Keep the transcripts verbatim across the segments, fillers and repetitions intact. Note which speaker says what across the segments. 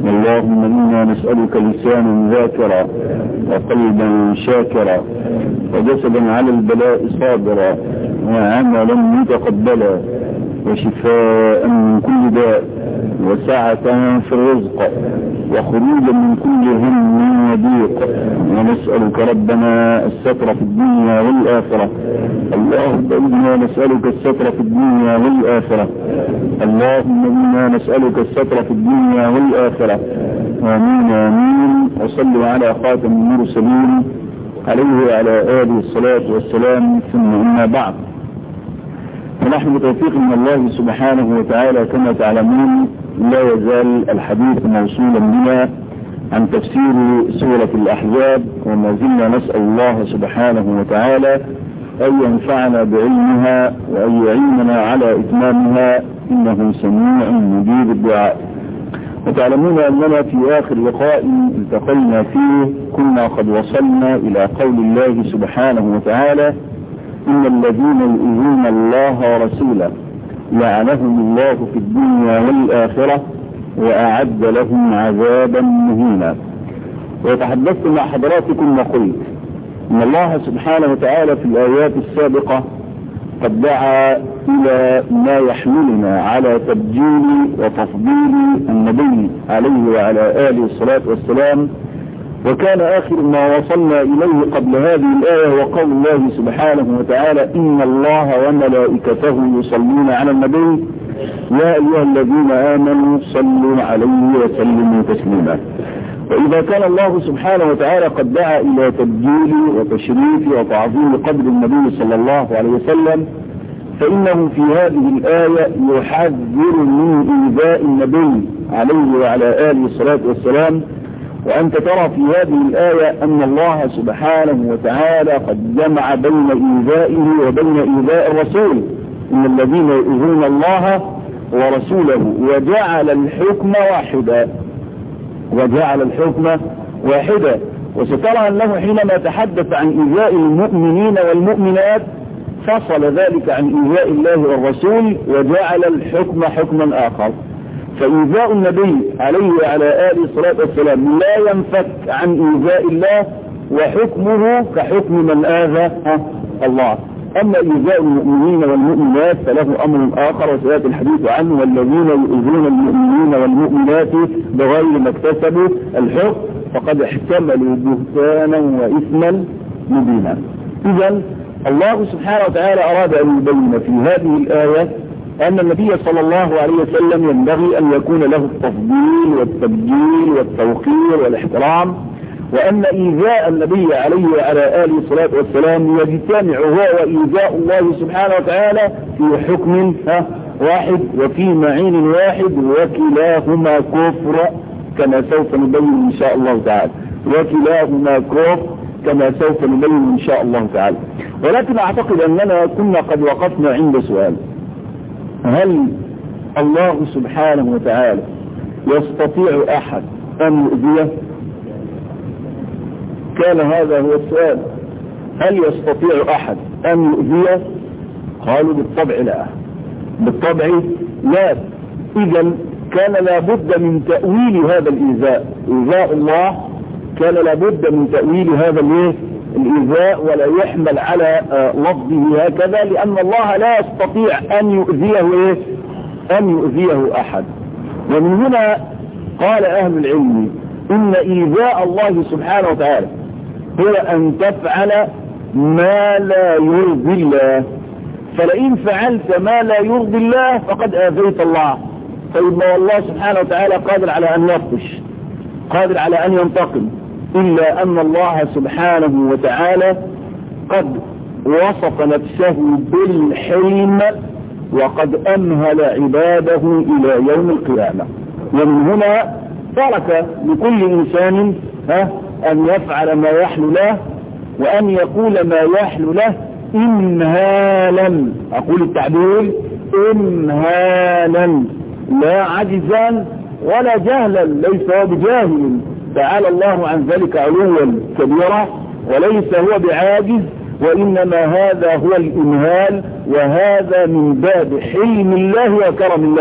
Speaker 1: اللهم إنا نسألك لسانا ذاكرا وقلبا شاكرا وجسدا على البلاء صابرا وعملا متقبلا وشفاء من كل داء وسعة في الرزق وخروجا من كل هم وضيق. ونسألك ربنا الستر في الدنيا والآخرة. اللهم إنا نسألك الستر في الدنيا والآخرة. اللهم إنا نسألك الستر في الدنيا والآخرة. آمين آمين. وصلوا على خاتم المرسلين عليه وعلى آله الصلاة والسلام. ثم أما بعد، ونحن بتوفيق من الله سبحانه وتعالى كما تعلمون لا يزال الحديث موصولا بنا عن تفسير سورة الأحزاب، وما زلنا نسأل الله سبحانه وتعالى أن ينفعنا بعلمها وأن يعيننا على إتمامها إنه سميع مجيب الدعاء. وتعلمون أننا في آخر لقاء التقينا فيه كنا قد وصلنا إلى قول الله سبحانه وتعالى: إن الذين يؤذون الله ورسوله لعنهم الله في الدنيا والآخرة وأعد لهم عذابا مهينا. وتحدثت مع حضراتكم وقلت إن الله سبحانه وتعالى في الآيات السابقة قد دعا إلى ما يحملنا على تبجيل وتفضيل النبي عليه وعلى آله الصلاة والسلام. وكان آخر ما وصلنا إليه قبل هذه الآية وقول الله سبحانه وتعالى: إن الله وملائكته يصلون على النبي يا أيها الذين آمنوا صلوا عليه وسلموا تسليما. وإذا كان الله سبحانه وتعالى قد دعا إلى تبجيل وتشريف وتعظيم قدر النبي صلى الله عليه وسلم، فإنه في هذه الآية يحذر من إيذاء النبي عليه وعلى آله الصلاة والسلام. وأنت ترى في هذه الآية أن الله سبحانه وتعالى قد جمع بين إيذائه وبين إيذاء الرسول، إن الذين يؤذون الله ورسوله، وجعل الحكم واحدا وجعل الحكم واحدا. وسترى أنه حينما تحدث عن إيذاء المؤمنين والمؤمنات فصل ذلك عن إيذاء الله والرسول وجعل الحكم حكما آخر. فإيذاء النبي عليه وعلى آله الصلاة والسلام لا ينفك عن إيذاء الله، وحكمه كحكم من آذى الله. أما إيذاء المؤمنين والمؤمنات فله أمر آخر وسيأتي الحديث عنه: والذين يؤذون المؤمنين والمؤمنات بغير ما اكتسبوا الحكم فقد احتملوا بهتانا وإثما مبينا. إذن الله سبحانه وتعالى أراد أن يبين في هذه الآية أن النبي صلى الله عليه وسلم ينبغي أن يكون له التفضيل والتبجيل والتوقير والاحترام، وأن إيذاء النبي عليه وعلى آله الصلاة والسلام يجتمع هو وإيذاء الله سبحانه وتعالى في حكم واحد وفي معين واحد، وكلاهما كفر كما سوف نبين إن شاء الله تعالى، وكلاهما كفر كما سوف نبين إن شاء الله تعالى. ولكن أعتقد أننا كنا قد وقفنا عند سؤال: هل الله سبحانه وتعالى يستطيع أحد أن يؤذيه؟ كان هذا هو السؤال: هل يستطيع أحد أن يؤذيه؟ قالوا بالطبع لا، بالطبع لا. إذن كان لابد من تأويل هذا الإيذاء. إيذاء الله كان لابد من تأويل هذا الإيذاء، ولا يحمل على لفظه هكذا، لأن الله لا يستطيع أن يؤذيه أن يؤذيه أحد. ومن هنا قال أهل العلم إن إيذاء الله سبحانه وتعالى هو أن تفعل ما لا يرضي الله. فلئن فعلت ما لا يرضي الله فقد آذيت الله. طيب ما الله سبحانه وتعالى قادر على أن يبطش، قادر على أن ينتقم، إلا أن الله سبحانه وتعالى قد وصف نفسه بالحلم وقد أمهل عباده إلى يوم القيامة. ومن هنا ترك لكل إنسان ها أن يفعل ما يحل له وأن يقول ما يحل له إمهالا، أقول التعبير إمهالا، لا عجزا ولا جهلا، ليس هو بجاهل تعالى الله عن ذلك علوا كبيرا، وليس هو بعاجز، وإنما هذا هو الإمهال، وهذا من باب حلم الله وكرم الله.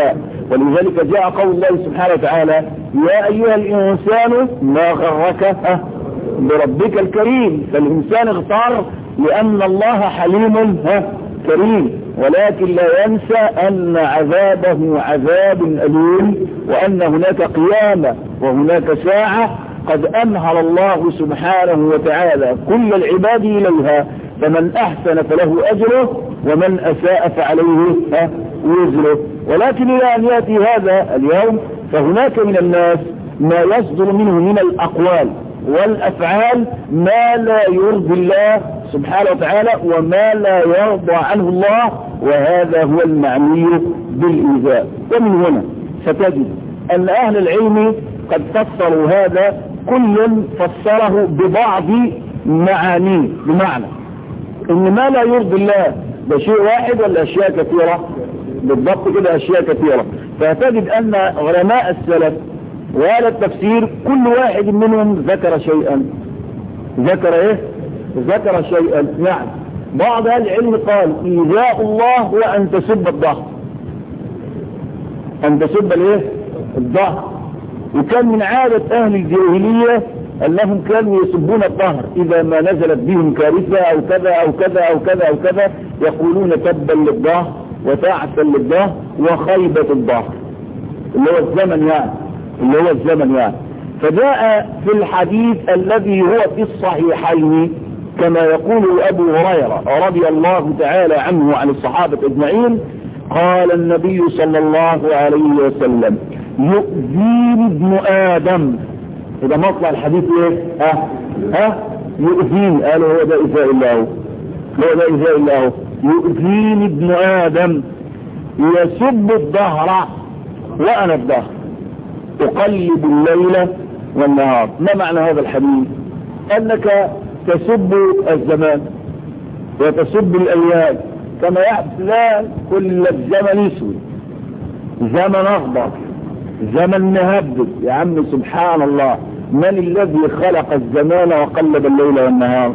Speaker 1: ولذلك جاء قول الله سبحانه وتعالى يا أيها الإنسان ما غرك بربك الكريم. فالإنسان اغتر لأن الله حليم كريم، ولكن لا ينسى أن عذابه عذاب أليم، وأن هناك قيامة وهناك ساعة قد أمهل الله سبحانه وتعالى كل العباد إليها، فمن أحسن فله أجره ومن أساء فعليه وزره. ولكن إلى أن يأتي هذا اليوم فهناك من الناس ما يصدر منه من الأقوال والأفعال ما لا يرضي الله سبحانه وتعالى وما لا يرضى عنه الله، وهذا هو المعني بالإيذاء. ومن هنا ستجد أن أهل العلم قد فسروا هذا، كل فسره ببعض معانيه، بمعنى ان ما لا يرضي الله ده شيء واحد ولا اشياء كثيرة؟ بالضبط كده اشياء كثيرة. فتجد ان علماء السلف وهذا التفسير كل واحد منهم ذكر شيئا. ذكر ايه؟ ذكر شيئا. يعني بعض اهل العلم قال ايذاء الله هو ان تسب الظهر، ان تسب الايه؟ الظهر. وكان من عادة اهل الجاهلية انهم كانوا يسبون الظهر اذا ما نزلت بهم كارثة او كذا او كذا او كذا او كذا، يقولون تبا للظهر وتعسا للظهر وخيبة الظهر، اللي هو الزمن يعني اللي هو الزمن يعني فجاء في الحديث الذي هو في الصحيحين كما يقول ابو هريرة رضي الله تعالى عنه وعن الصحابة اجمعين، قال النبي صلى الله عليه وسلم يؤذيني ابن آدم. إذا مطلع الحديث ايه؟ ها ها يؤذيني، قالوا هو ده إيذاء الله، هو ده إيذاء الله. يؤذيني ابن آدم يسب الظهر وأنا الظهر، أقلب الليل والنهار. ما معنى هذا الحديث؟ أنك تسب الزمان وتسب الأيام كما يحدث الآن، كل الزمن يسود، زمن أخضر، زمن مهبب. يا عم سبحان الله، من الذي خلق الزمان وقلب الليل والنهار؟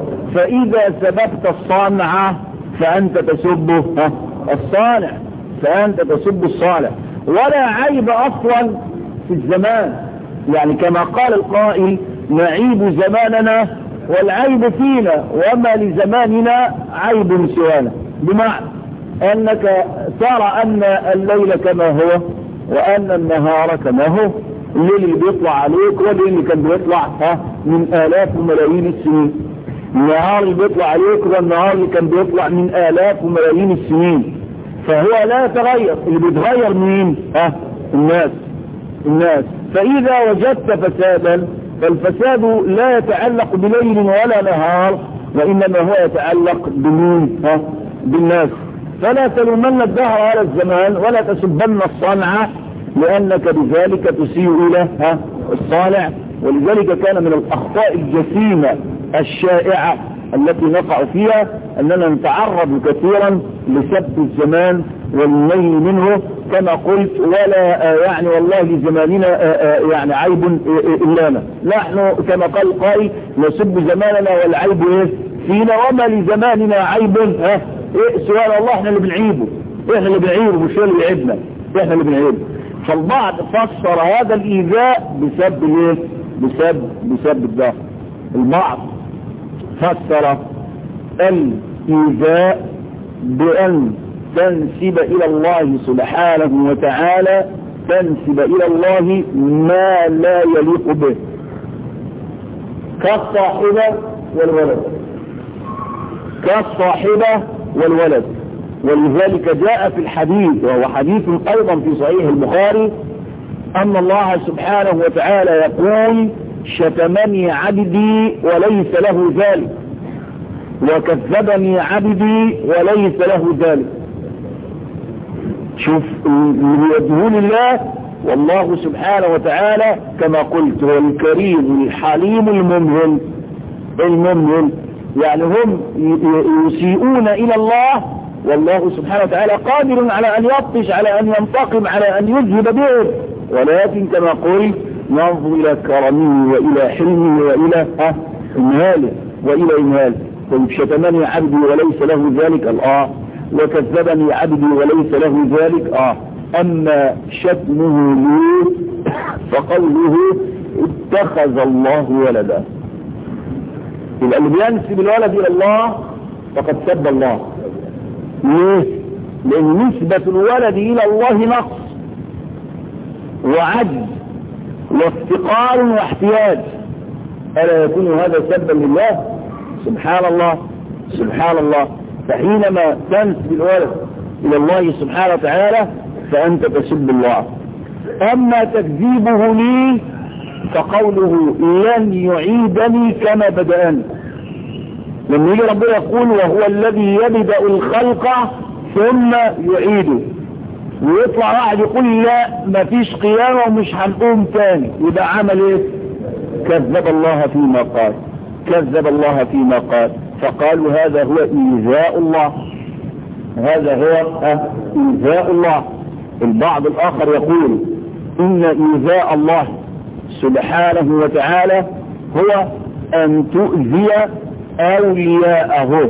Speaker 1: فإذا سببت الصانع فأنت تسب الصانع، فأنت تسب الصانع. ولا عيب أصلا في الزمان، يعني كما قال القائل نعيب زماننا والعيب فينا وما لزماننا عيب سوانا. بمعنى أنك ترى أن الليل كما هو وأن النهار كما هو، الليل اللي بيطلع عليك والليل اللي كان بيطلع ها من آلاف وملايين السنين، النهار اللي بيطلع عليك والنهار اللي كان بيطلع من آلاف وملايين السنين، فهو لا يتغير. اللي بيتغير مين؟ ها الناس الناس فإذا وجدت فسادا فالفساد لا يتعلق بليل ولا نهار، وإنما هو يتعلق بمين؟ ها بالناس. فلا تلومن الدهر على الزمان ولا تسبن الصانع، لأنك بذلك تسيء إلى ها الصانع. ولذلك كان من الأخطاء الجسيمة الشائعة التي نقع فيها أننا نتعرض كثيرا لسب الزمان والنيل منه كما قلت، ولا يعني والله لزماننا يعني عيب إلانا، نحن كما قال القائل نسب زماننا والعيب إيه فينا، وما لزماننا عيب ها إيه سؤال الله، احنا اللي بنعيبه، احنا اللي بنعيبه مش هو اللي بيعيبنا، احنا اللي بنعيبه. فالبعض فسر هذا الإيذاء بسبب ايه؟ بسبب بسبب الظهر. البعض فسر الإيذاء بأن تنسب إلى الله سبحانه وتعالى، تنسب إلى الله ما لا يليق به، كالصاحبة والولد، كالصاحبة والولد. ولذلك جاء في الحديث وهو حديث أيضا في صحيح البخاري أن الله سبحانه وتعالى يقول شتمني عبدي وليس له ذلك، وكذبني عبدي وليس له ذلك. شوف يدهون الله، والله سبحانه وتعالى كما قلت هو الكريم الحليم الممهل الممهل، يعني هم يسيئون إلى الله والله سبحانه وتعالى قادر على أن يبطش، على أن ينتقم، على أن يذهب بهم، ولكن كما قلت ننظر إلى كرمه وإلى حلمه وإلى إمهاله وإلى إمهاله. طيب شتمني عبدي وليس له ذلك، آه وكذبني عبدي وليس له ذلك، آه أما شتمه لي فقوله اتخذ الله ولدا. يبقى اللي بينسب الولد إلى الله فقد سب الله. ليه؟ لأن نسبة الولد إلى الله نقص وعجز وافتقار واحتياج، ألا يكون هذا سبا لله؟ سبحان الله سبحان الله. فحينما تنسب الولد إلى الله سبحانه وتعالى فأنت تسب الله. أما تكذيبه لي فقوله لن يعيدني كما بدأني. لما يجي ربنا يقول وهو الذي يبدأ الخلق ثم يعيده، ويطلع واحد يقول لا مفيش قيامة ومش هنقوم تاني، يبقى عمل ايه؟ كذب الله فيما قال كذب الله فيما قال. فقالوا هذا هو إيذاء الله، هذا هو إيذاء الله. البعض الآخر يقول إن إيذاء الله سبحانه وتعالى هو أن تؤذي أولياءه.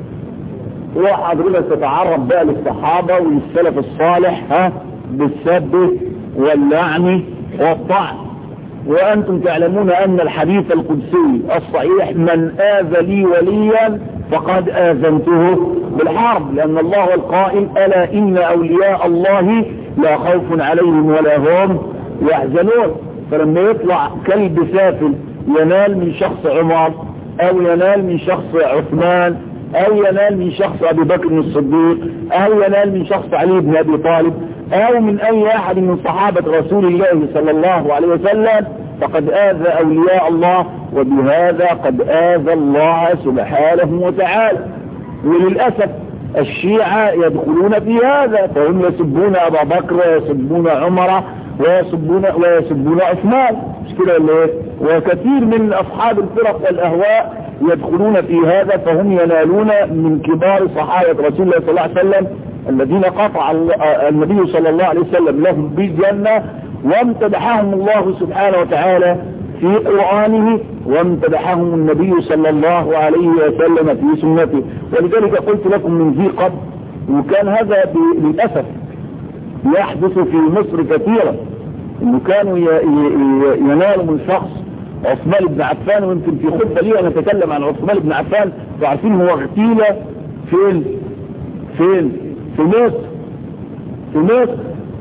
Speaker 1: وحضرتك تتعرض بقى للصحابة وللسلف الصالح ها بالسب واللعن والطعن. وأنتم تعلمون أن الحديث القدسي الصحيح من آذى لي وليا فقد آذنته بالحرب، لأن الله هو القائل ألا إن أولياء الله لا خوف عليهم ولا هم يحزنون. فلما يطلع كلب سافل ينال من شخص عمر أو ينال من شخص عثمان أو ينال من شخص أبي بكر الصديق أو ينال من شخص علي بن أبي طالب أو من أي أحد من صحابة رسول الله صلى الله عليه وسلم فقد آذى أولياء الله، وبهذا قد آذى الله سبحانه وتعالى. وللأسف الشيعة يدخلون في هذا، فهم يسبون أبا بكر ويسبون عمر ويسبون, ويسبون عثمان، مش كده ولا ايه؟ وكثير من أصحاب الفرق والأهواء يدخلون في هذا، فهم ينالون من كبار صحابة رسول الله صلى الله عليه وسلم الذين قطع النبي صلى الله عليه وسلم لهم بالجنة، وامتدحهم الله سبحانه وتعالى في قرآنه، وامتدحهم النبي صلى الله عليه وسلم في سنته. ولذلك قلت لكم من ذي قبل، وكان هذا للأسف يحدث في مصر كثيرا، انه كانوا ينالوا من شخص عثمان بن عفان. ويمكن في خطبة لي انا اتكلم عن عثمان بن عفان، وعارفين هو اغتيل فين فين في مصر في مصر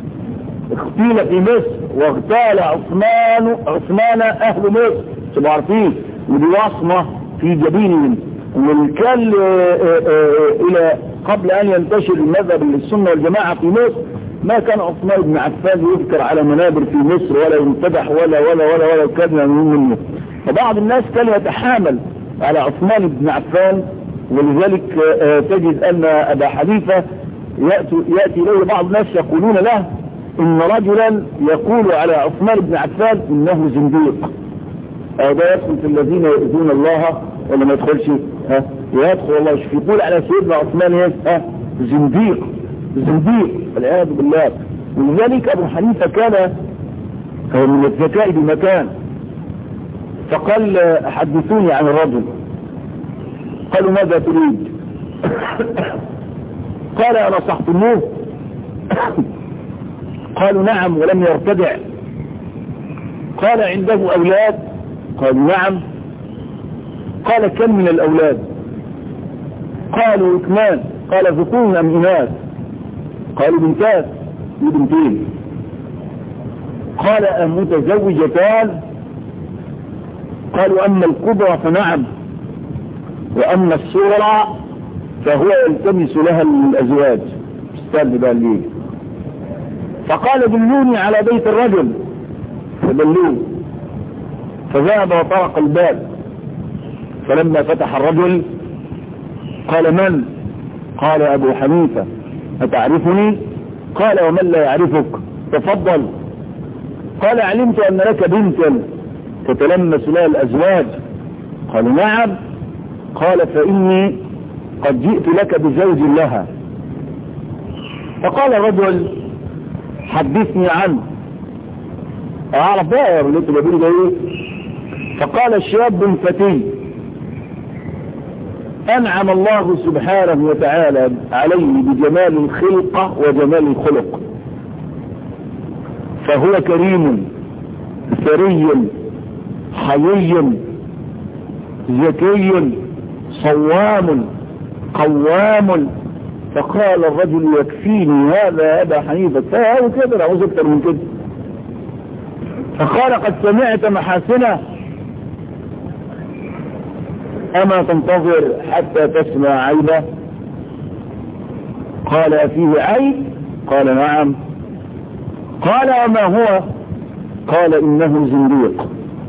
Speaker 1: اغتيل في مصر، واغتال عثمان عثمان اهل مصر، تبقوا عارفين، ودي وصمة في جبينهم. وكان الى قبل ان ينتشر المذهب للسنة والجماعة في مصر ما كان عثمان بن عفان يذكر على منابر في مصر ولا يمتدح ولا ولا ولا ولا كلمة منه. فبعض الناس كان يتحامل على عثمان بن عفان، ولذلك تجد أن أبا حنيفة يأتي إليه بعض الناس يقولون له إن رجلا يقول على عثمان بن عفان إنه زنديق. هذا يدخل في الذين يؤذون الله ولا ما يدخلش؟ ها يدخل الله. يقول على سيدنا عثمان ايه؟ ها زنديق زنديق والعياذ بالله. ولذلك أبو حنيفة كان من الذكاء بمكان، فقال حدثوني عن الرجل. قالوا ماذا تريد؟ قال أنا نصحتموه؟ قالوا نعم ولم يرتدع. قال عنده أولاد؟ قالوا نعم. قال كم من الأولاد؟ قالوا اثنان. قال ذكور أم إناث؟ قالوا بنتان بنتين. قال أم متزوجتان؟ قالوا أما الكبرى فنعم، وأما الصغرى فهو يلتمس لها الأزواج. استنى بقى ليه؟ فقال دلوني على بيت الرجل، فدلوه، فذهب وطرق الباب. فلما فتح الرجل قال من؟ قال أبو حنيفة. أتعرفني؟ قال ومن لا يعرفك؟ تفضل. قال علمت أن لك بنتا تتلمس لها الأزواج. قال نعم. قال فإني قد جئت لك بزوج لها. فقال الرجل حدثني عنه، أعرف بقى اللي انت بقول ده ايه؟ فقال شاب فتي أنعم الله سبحانه وتعالى عليه بجمال الخلقة وجمال الخلق، فهو كريم ثري حيي ذكي صوام قوام. فقال الرجل يكفيني هذا يا أبا حنيفة، فهو كده لا عاوز أكتر من كده. فقال قد سمعت محاسنه أما تنتظر حتى تسمع عيبه؟ قال أفيه عيب؟ قال نعم. قال وما هو؟ قال إنه زنديق.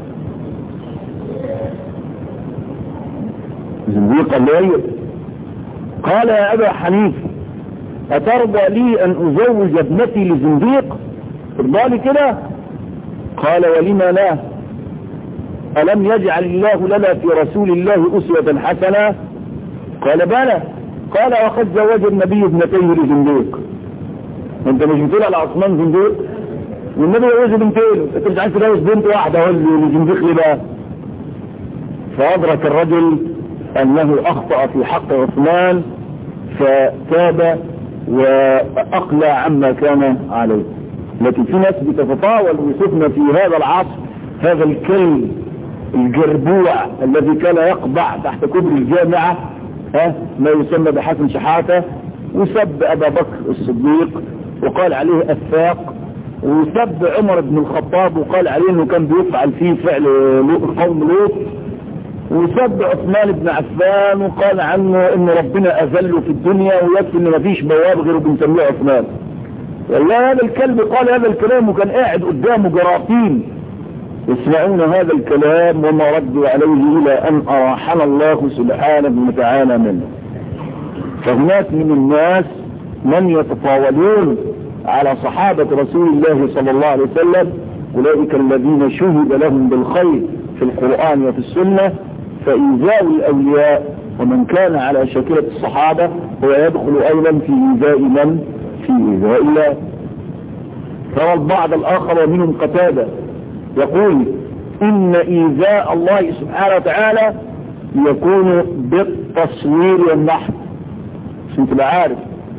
Speaker 1: زنديق الليل. قال يا أبا حنيفة أترضى لي أن أزوج ابنتي لزنديق؟ ترضى لي كده؟ قال ولما لا؟ ألم يجعل الله لنا في رسول الله أسوة حسنة؟ قال بلى. قال وقد زوج النبي ابنتيه لزنديق. انت مش بتقول على عثمان زنديق؟ والنبي يجوز بنتين، انت مش عايز تجوز بنت واحده ولا لزنديق ليه بقى؟ فأدرك الرجل أنه أخطأ في حق عثمان فتاب وأقلع عما كان عليه. لكن في ناس بتتطاول ويشوفنا في هذا العصر هذا الكلب الجربوع الذي كان يقبع تحت كبر الجامعة ها ما يسمى بحسن شحاتة، وسب أبا بكر الصديق وقال عليه أفاق، وسب عمر بن الخطاب وقال عليه أنه كان بيفعل فيه فعل قوم لوط، وسب عثمان بن عفان وقال عنه ان ربنا اذله في الدنيا ويكفي ان مفيش بواب غيره بنسميه عثمان. والله هذا الكلب قال هذا الكلام وكان قاعد قدامه جراثيم يسمعون هذا الكلام وما ردوا عليه الى ان اراحنا الله سبحانه وتعالى منه. فهناك من الناس من يتطاولون على صحابة رسول الله صلى الله عليه وسلم، اولئك الذين شهد لهم بالخير في القرآن وفي السنة، فإيذاء الأولياء ومن كان على شاكلة الصحابة هو يدخل أيضا في إيذاء من؟ في إيذاء الله. ترى البعض الآخر ومنهم قتادة يقول إن إيذاء الله سبحانه وتعالى يكون بالتصوير والنحت. عشان تبقى عارف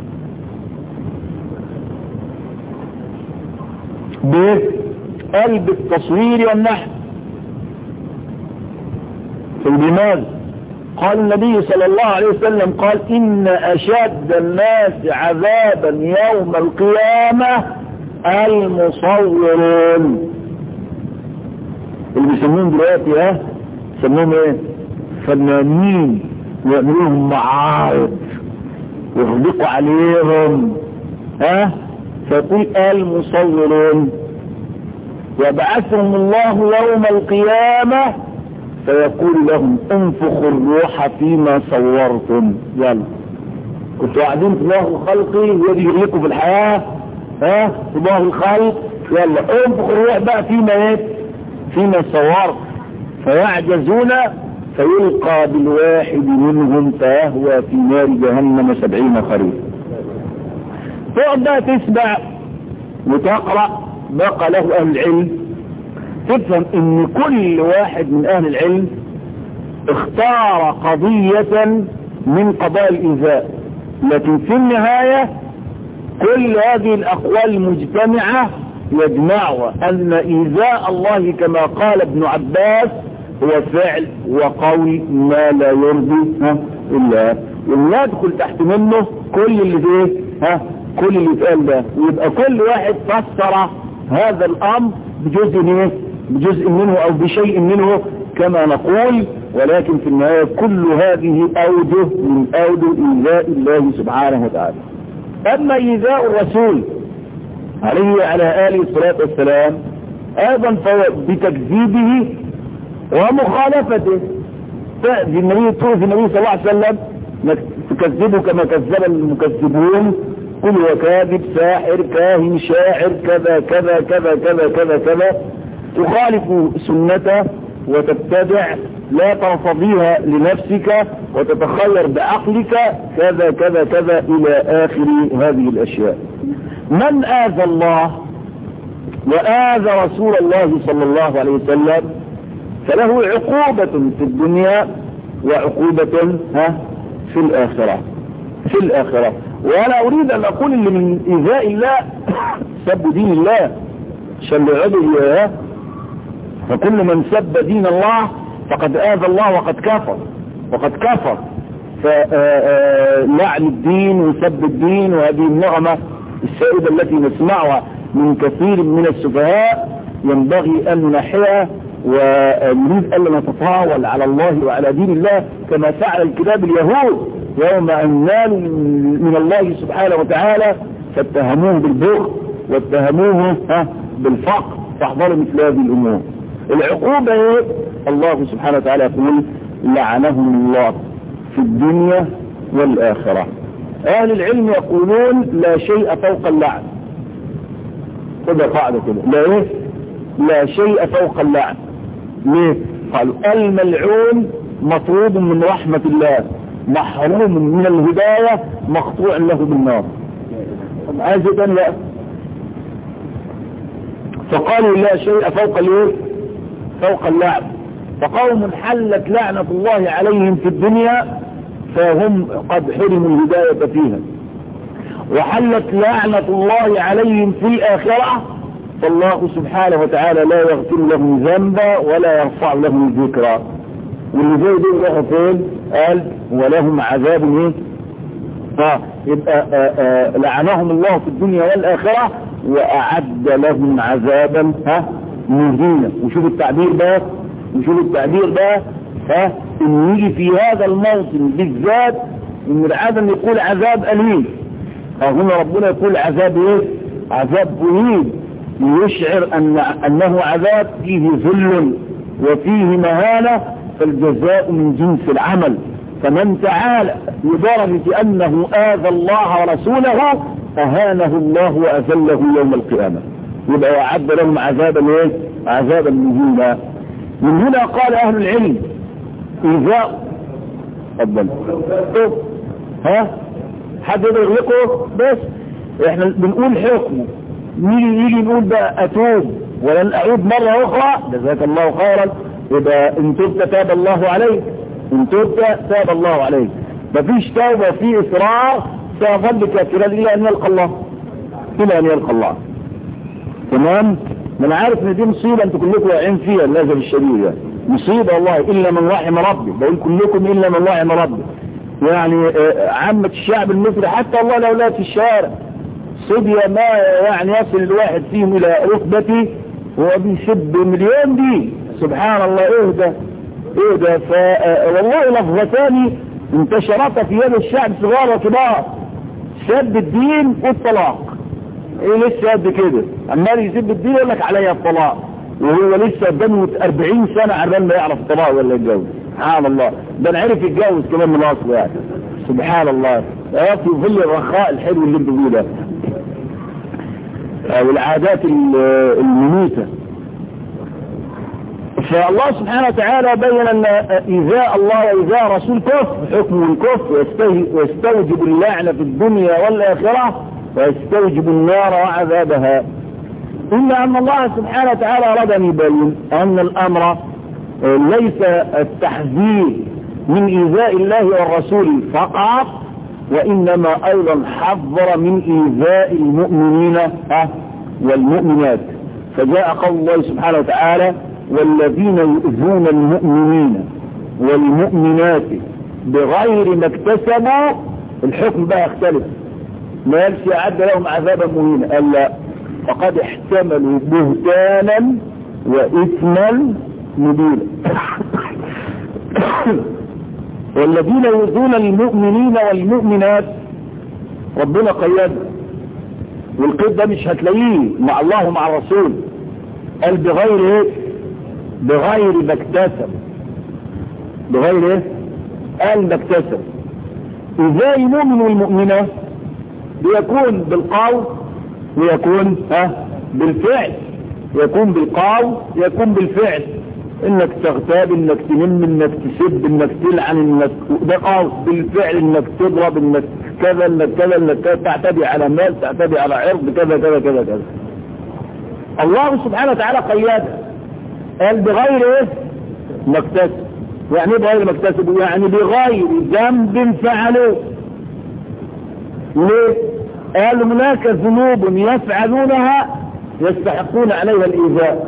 Speaker 1: بقلب التصوير والنحت. لماذا؟ قال النبي صلى الله عليه وسلم قال إن أشد الناس عذابا يوم القيامة المصورون. اللي بيسموهم دلوقتي ها يسموهم ايه؟ فنانين ويعملوهم معارض ويغلقوا عليهم ها فيقول المصورون. يبعثهم الله يوم القيامة فيقول لهم انفخوا الروح فيما صورتم. يلا كنتوا قاعدين في الله الخلق ويجي يغلقوا في الحياة ها في الله الخلق، يلا انفخوا الروح بقى فيما ايه؟ فيما صورت. فيعجزون فيلقى بالواحد منهم فيهوى في نار جهنم سبعين خريف. تقعد بقى تسمع وتقرأ ما قاله أهل العلم، تفهم ان كل واحد من اهل العلم اختار قضية من قضايا الإيذاء، لكن في النهاية كل هذه الأقوال المجتمعة يجمعها أن إيذاء الله كما قال ابن عباس هو فعل وقول ما لا يرضي إلا ولا يدخل تحت منه كل اللي فيه ها كل اللي اتقال ده، ويبقى كل واحد فسر هذا الأمر بجزء منه بجزء منه أو بشيء منه كما نقول، ولكن في النهاية كل هذه أوجه من أوجه إيذاء الله سبحانه وتعالى. أما إيذاء الرسول عليه وعلى آله الصلاة والسلام أيضا فهو بتكذيبه ومخالفته. ففي النبي تقول في النبي صلى الله عليه وسلم تكذبه كما كذب المكذبون، كل هو كاذب ساحر كاهن شاعر كذا كذا كذا كذا كذا كذا، تخالف سنته وتبتدع لا ترتضيها لنفسك وتتخير بعقلك كذا كذا كذا إلى آخر هذه الأشياء. من آذى الله وآذى رسول الله صلى الله عليه وسلم فله عقوبة في الدنيا وعقوبة ها في الآخرة في الآخرة. وأنا أريد أن أقول اللي من إيذاء الله سب دين الله عشان يعبدوا اياه. فكل من سب دين الله فقد آذى الله وقد كفر وقد كفر. فلعن الدين وسب الدين وهذه النغمة السائدة التي نسمعها من كثير من السفهاء ينبغي أن ننحيها، ونريد أن نتطاول على الله وعلى دين الله كما فعل الكتاب اليهود يوم أن نالوا من الله سبحانه وتعالى فاتهموه بالبغي واتهموه بالفقر. فاحذروا مثل هذه الأمور. العقوبة ايه؟ الله سبحانه وتعالى يقول لعنهم الله في الدنيا والآخرة. أهل العلم يقولون لا شيء فوق اللعن. كده قاعدة كده، لا ايه؟ لا شيء فوق اللعن. ليه؟ قالوا الملعون مطرود من رحمة الله، محروم من الهداية، مقطوع له بالنار. عايز لا، فقالوا لا شيء فوق الايه؟ فوق اللعن. فقوم حلت لعنة الله عليهم في الدنيا فهم قد حرموا الهداية فيها، وحلت لعنة الله عليهم في الآخرة فالله سبحانه وتعالى لا يغفر لهم ذنبا ولا يرفع لهم ذكرا. واللي زي دول راحوا فين؟ قال ولهم عذاب ايه؟ اه يبقى آآ آآ لعنهم الله في الدنيا والآخرة وأعد لهم عذابا ها مهينا. وشوف التعبير ده، وشوف التعبير ده ها ان يجي في هذا الموطن بالذات ان العادة يقول عذاب أليم. هنا ربنا يقول عذاب ايه؟ عذاب مهين، ليشعر أن أنه عذاب فيه ذل وفيه مهانة، فالجزاء من جنس العمل. فمن تعالى لدرجة أنه آذى الله ورسوله أهانه الله وأذله يوم القيامة، يبقى يعد لهم عذابا ايه؟ عذابا مهينا. من هنا قال أهل العلم إذا أفضل ها حد يقدر يغلقه، بس احنا بنقول حكمه، نيجي نيجي نقول بقى أتوب ولن أعود مرة أخرى، جزاك الله خيرا، يبقى إن تبت تاب الله عليك، إن تبت تاب الله عليك. مفيش توبة في إصرار سيظل كافرا إلى أن يلقى الله، إلى أن يلقى الله. تمام؟ من عارف ان دي مصيبة انتوا كلكم واقعين فيها للأسف الشديد، يعني مصيبة والله إلا من رحم ربي، بقول كلكم إلا من رحم ربي. يعني عامة الشعب المصري حتى الله لو لقيت في الشارع صبية ما يعني يصل الواحد فيهم إلى ركبتي هو بيسب مليون دي، سبحان الله. اهدى اهدى. فوالله لفظتان انتشرتا في يد الشعب صغار وكبار، سب الدين والطلاق. ايه لسه قد كده عمال يسب الدين يقول لك عليا الطلاق، وهو لسه قدامه أربعين سنة عربان ما يعرف الطلاق ولا يتجوز. سبحان الله، ده انا عرف يتجوز كمان من اصله يعني. سبحان الله، يا في ظل الرخاء الحلو اللي انتوا فيه ده والعادات المميتة. فالله سبحانه وتعالى بين ان ايذاء الله وايذاء رسول كفر، حكم الكفر ويستوجب اللعنة في الدنيا والآخرة ويستوجب النار وعذابها. إلا أن الله سبحانه وتعالى أراد أن يبين أن الأمر ليس التحذير من إيذاء الله والرسول فقط، وإنما أيضا حذر من إيذاء المؤمنين والمؤمنات. فجاء قول الله سبحانه وتعالى والذين يؤذون المؤمنين والمؤمنات بغير ما اكتسبوا، الحكم بقى يختلف، ما يلسي يعد لهم عذابا مهينا، قال لا فقد احتملوا بهتانا وإثما مبينا. والذين يؤذون المؤمنين والمؤمنات ربنا قيد، والقيد ده مش هتلاقيه مع الله ومع الرسول، قال بغير ايه؟ بغير ما اكتسب. بغير ايه؟ قال ما اكتسب. إذا المؤمن والمؤمنة بيكون بالقول ويكون ها بالفعل، يكون بالقول يكون بالفعل، انك تغتاب، انك تنم، انك تسب، انك تلعن، انك ده قول. بالفعل انك تضرب، انك كذا، انك كذا، انك كذا، تعتدي على مال، تعتدي على عرض، كذا كذا كذا كذا. الله سبحانه وتعالى قيادة، قال بغير ايه؟ ما اكتسب. يعني ايه بغير ما اكتسب؟ يعني بغير ذنب فعلوه. ليه؟ قالوا هناك ذنوب يفعلونها يستحقون عليها الإيذاء،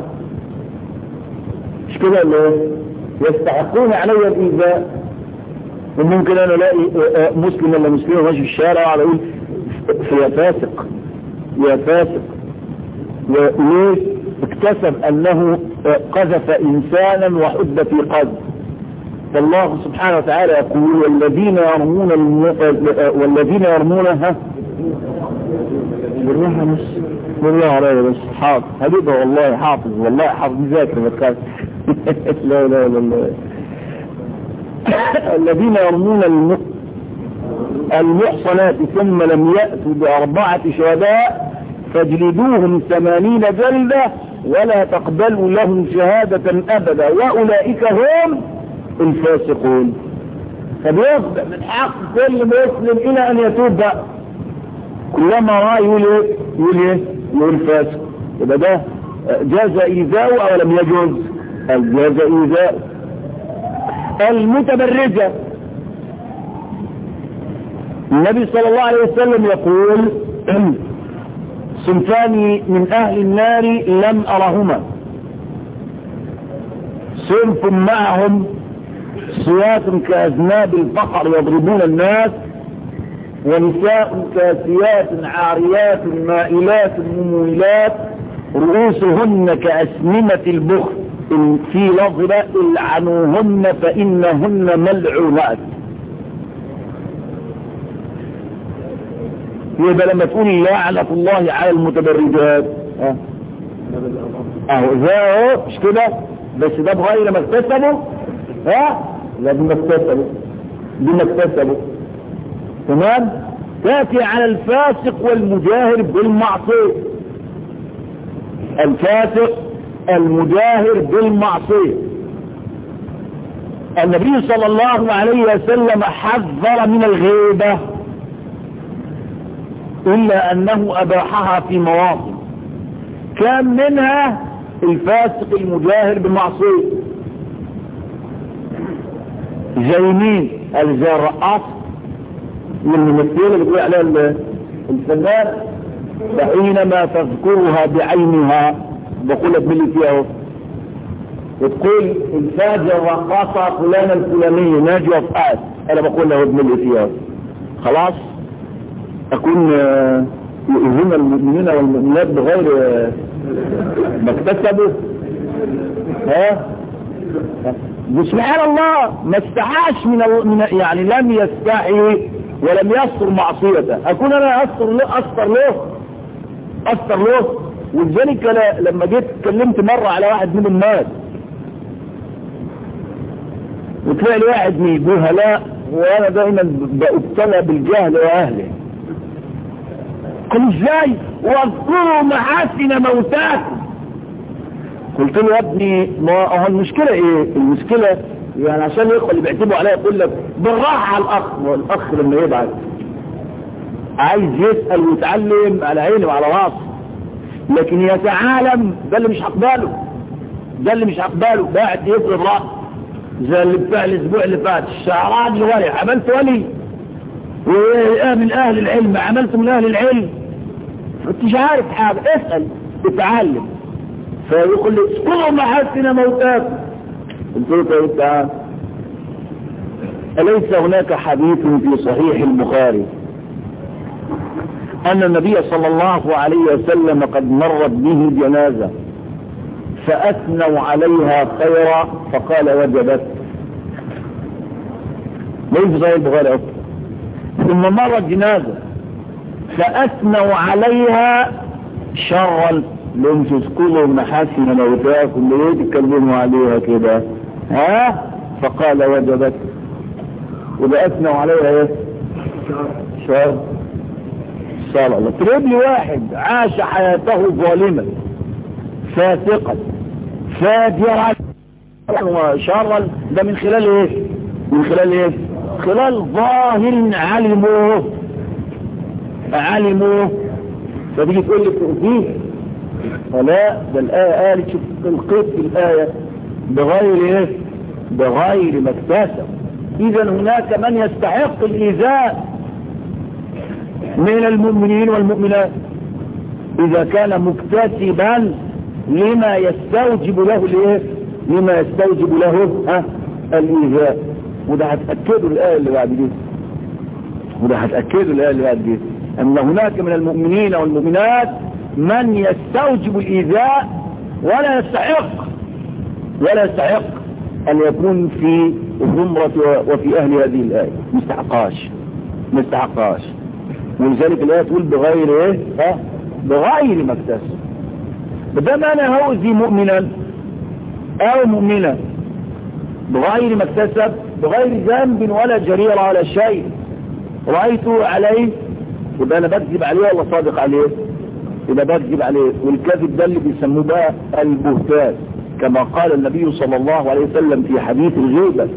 Speaker 1: مش كده اللي يستحقون عليها الإيذاء. وممكن أنا ألاقي مسلم ولا مسلمة ماشي في الشارع على أقول يا فاسق يا فاسق، وليه؟ اكتسب أنه قذف إنسانا وحد في قذف. فالله سبحانه وتعالى يقول والذين يرمون الم... والذين يرمونها بالله مش بالله عليه بس حافظ حبيبه والله حافظ والله حافظ ذاكر مكان لا لا لا لا الذين يرمون الم... المحصنات ثم لم يأتوا بأربعة شهداء فاجلدوهم ثمانين جلدة ولا تقبلوا لهم شهادة أبدا وأولئك هم الفاسقون. فبيبدأ من حق كل مسلم إلى أن يتوب بقى، كلما رأى يقول إيه يقول إيه يقول فاسق. يبقى ده جاز إيذاؤه أو لم يجوز؟ جاز إيذاؤه. المتبرجة النبي صلى الله عليه وسلم يقول صنفان من أهل النار لم أرهما، صنف معهم صيات كأذناب البقر يضربون الناس، ونساء كاسيات عاريات مائلات مميلات رؤوسهن كأسنمة البخت في لفظ العنوهن فإنهن ملعونات. يبقى لما تقول لعنة الله على المتبرجات اه اهو ده مش كده، بس ده بغير ما اكتسبوا ها لا بما اكتسبوا بما اكتسبوا تمام. تأتي على الفاسق والمجاهر بالمعصية، الفاسق المجاهر بالمعصية. النبي صلى الله عليه وسلم حذر من الغيبة إلا أنه أباحها في مواطن كان منها الفاسق المجاهر بالمعصية، زي مين؟ زي الرقاص والممثلة اللي بيقول عليها الفنان فحينما تذكرها بعينها بقول لك باللي فيها وتقول الفاجر الرقاصة فلانة الفلانية ناجية فؤاد، أنا بقول له ابن اللي فيها خلاص أكون يؤذون المؤمنين والمؤمنات بغير ما اكتسبوا ها. سبحان الله ما استحاش من, من يعني لم يستحي ولم يستر معصيته، أكون أنا أستر له أستر له أستر له. ولذلك لما جيت اتكلمت مرة على واحد من الناس وتلاقي واحد من الجهلاء، وأنا دائما بأبتلى بالجهل وأهله، قل ازاي واذكروا محاسن موتاكم. قلت له يا ابني ما هو المشكلة ايه؟ المشكلة يعني عشان الاخوة اللي بيعتبوا عليها يقول لك بالراحة على الاخ، والاخ لما يبعت عايز يسأل ويتعلم على عينه وعلى راسه، لكن يتعالم ده اللي مش هقبله، ده اللي مش هقبله بعد يفرض رأس زي اللي بتاع الاسبوع اللي فات الشعران الولي عملت ولي ومن اهل العلم عملت من اهل العلم مش عارف حاجة اسأل اتعلم. فيقول لي اذكروا محاسن موتاكم. قلت له طيب تعال، أليس هناك حديث في صحيح البخاري أن النبي صلى الله عليه وسلم قد مرت به جنازة فأثنوا عليها خيرا فقال وجبت؟ ليس صحيح البخاري أصلا. ثم مرت جنازة فأثنوا عليها شرا، لم تذكروا محاسن موتاكم ليه تتكلموا عليها كده ها؟ فقال وجبت. وبأثنوا عليها ايه؟ شر صار الله. تجيب لي واحد عاش حياته ظالما فاسقا فاجرا وشرا، ده من خلال ايه؟ من خلال ايه؟ خلال ظاهر علموه علموه. فتيجي تقول لي تؤذيه؟ فلا، ده الآية قالت شوف القيد في الآية بغير ايه؟ بغير ما اكتسب. إذا هناك من يستحق الإيذاء من المؤمنين والمؤمنات، إذا كان مكتسبا لما يستوجب له الايه لما يستوجب له ها الإيذاء. وده هتأكدوا الآية اللي بعد دي وده هتأكدوا الآية اللي بعد دي أن هناك من المؤمنين والمؤمنات من يستوجب الإيذاء ولا يستحق ولا يستحق أن يكون في الزمرة وفي أهل هذه الآية. مستحقاش مستحقاش ولذلك الآية تقول بغير إيه ها بغير ما اكتسب. بدل أنا هؤذي مؤمنا أو مؤمنة بغير ما اكتسب بغير ذنب ولا جريرة ولا شيء رأيته عليه يبقى أنا بكذب عليه ولا صادق عليه؟ يبقى بكذب عليه. والكذب ده اللي بيسموه بقى البهتان كما قال النبي صلى الله عليه وسلم في حديث الغيبة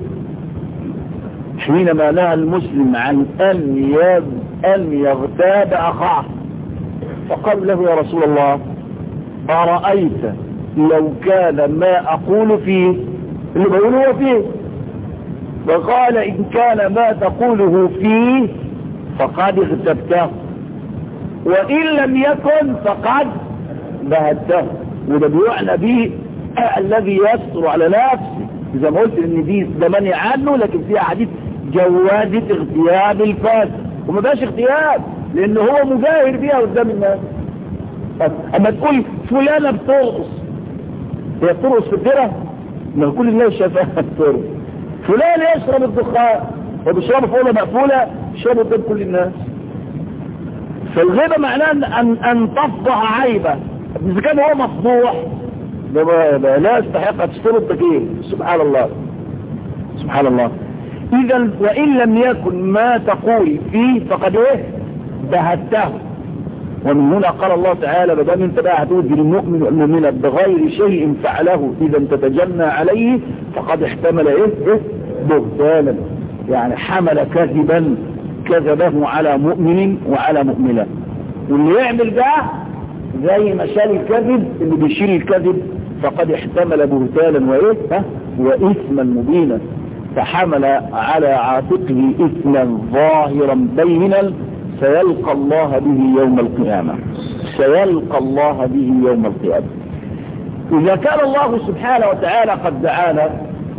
Speaker 1: حينما نهى المسلم عن أن أن يغتاب أخاه فقال له يا رسول الله أرأيت لو كان ما أقول فيه اللي بقوله فيه فقال إن كان ما تقوله فيه فقد اغتبته وإن لم يكن فقد بهته. وده بيعنى به الذي يستر على نفسه إذا ما قلت إن دي ده منع عنه لكن فيها حديث جوازة اغتياب الفاسق وما باش اغتياب لأنه هو مجاهر بيها قدام الناس. أما تقول فلانة بترقص هي بترقص في الدرة ما كل الناس شافها بترقص. فلان يشرب الدخان وبيشرب فوله مقفولة يشرب قدام كل الناس. فالغيبة معناه أن, أن تفضح عيبة. إذا كان هو مفضوح ده لا يستحق تستر التكييف. سبحان الله سبحان الله. إذا وإن لم يكن ما تقول فيه فقد ايه بهته. ومن هنا قال الله تعالى بدل انت بقى هتؤذي المؤمن والمؤمنة بغير شيء فعله إذا تتجنى عليه فقد احتمل ايه ايه بهتانا يعني حمل كذبا كذبه على مؤمن وعلى مؤمنة. واللي يعمل ده زي ما شال الكذب اللي بيشيل الكذب فقد احتمل بهتانا وايه ها واثما مبينا فحمل على عاتقه اثما ظاهرا بينا سيلقى الله به يوم القيامة سيلقى الله به يوم القيامة. إذا كان الله سبحانه وتعالى قد دعانا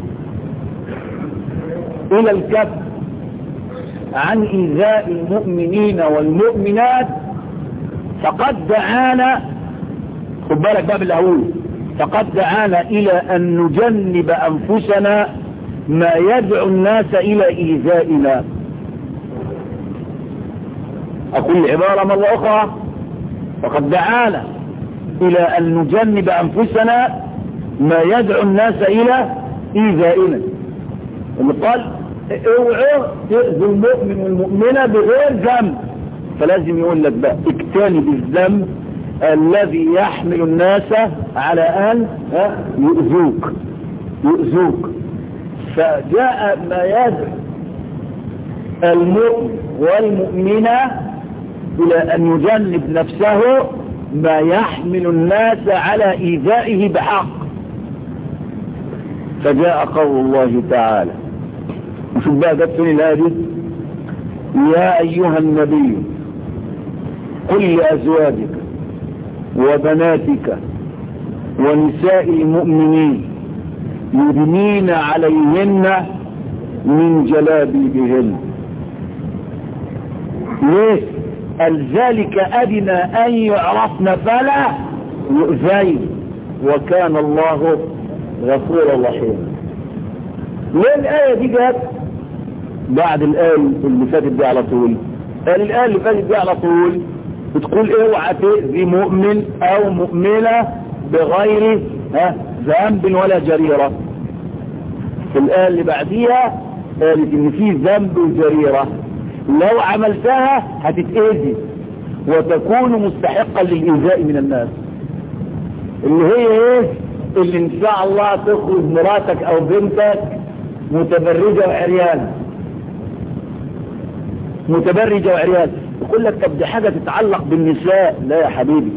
Speaker 1: إلى الكف عن إيذاء المؤمنين والمؤمنات فقد دعانا خد بالك باب الأول فقد دعانا إلى أن نجنب أنفسنا ما يدعو الناس إلى إيذائنا. أقول العبارة مرة أخرى فقد دعانا إلى أن نجنب أنفسنا ما يدعو الناس إلى إيذائنا. ومقال اوعوا تؤذوا المؤمن والمؤمنة بغير ذنب فلازم يقول لك بقى اجتنب الذنب الذي يحمل الناس على أن يؤذوك يؤذوك. فجاء ما يدعو المؤمن والمؤمنة إلى أن يجنب نفسه ما يحمل الناس على إيذائه بحق. فجاء قول الله تعالى وشوف بقى جت فين الآية دي يا أيها النبي قل لأزواجك وبناتك ونساء المؤمنين يدنين عليهن من جلابيبهن. ليه؟ قال ذلك أدنى أن يعرفن فلا يؤذين وكان الله غفورا رحيما. ليه الآية دي جت بعد الآية اللي فاتت دي على طول؟ قال الآية اللي فاتت دي على طول بتقول اوعى تؤذي مؤمن أو مؤمنة بغير ها ذنب ولا جريرة. في الآية اللي بعديها قالت إن في ذنب وجريرة لو عملتها هتتأذي وتكون مستحقا للإيذاء من الناس اللي هي ايه اللي ان شاء الله تخرج مراتك او بنتك متبرجة وعريانة متبرجة وعريانة. يقول لك طب دي حاجة تتعلق بالنساء. لا يا حبيبي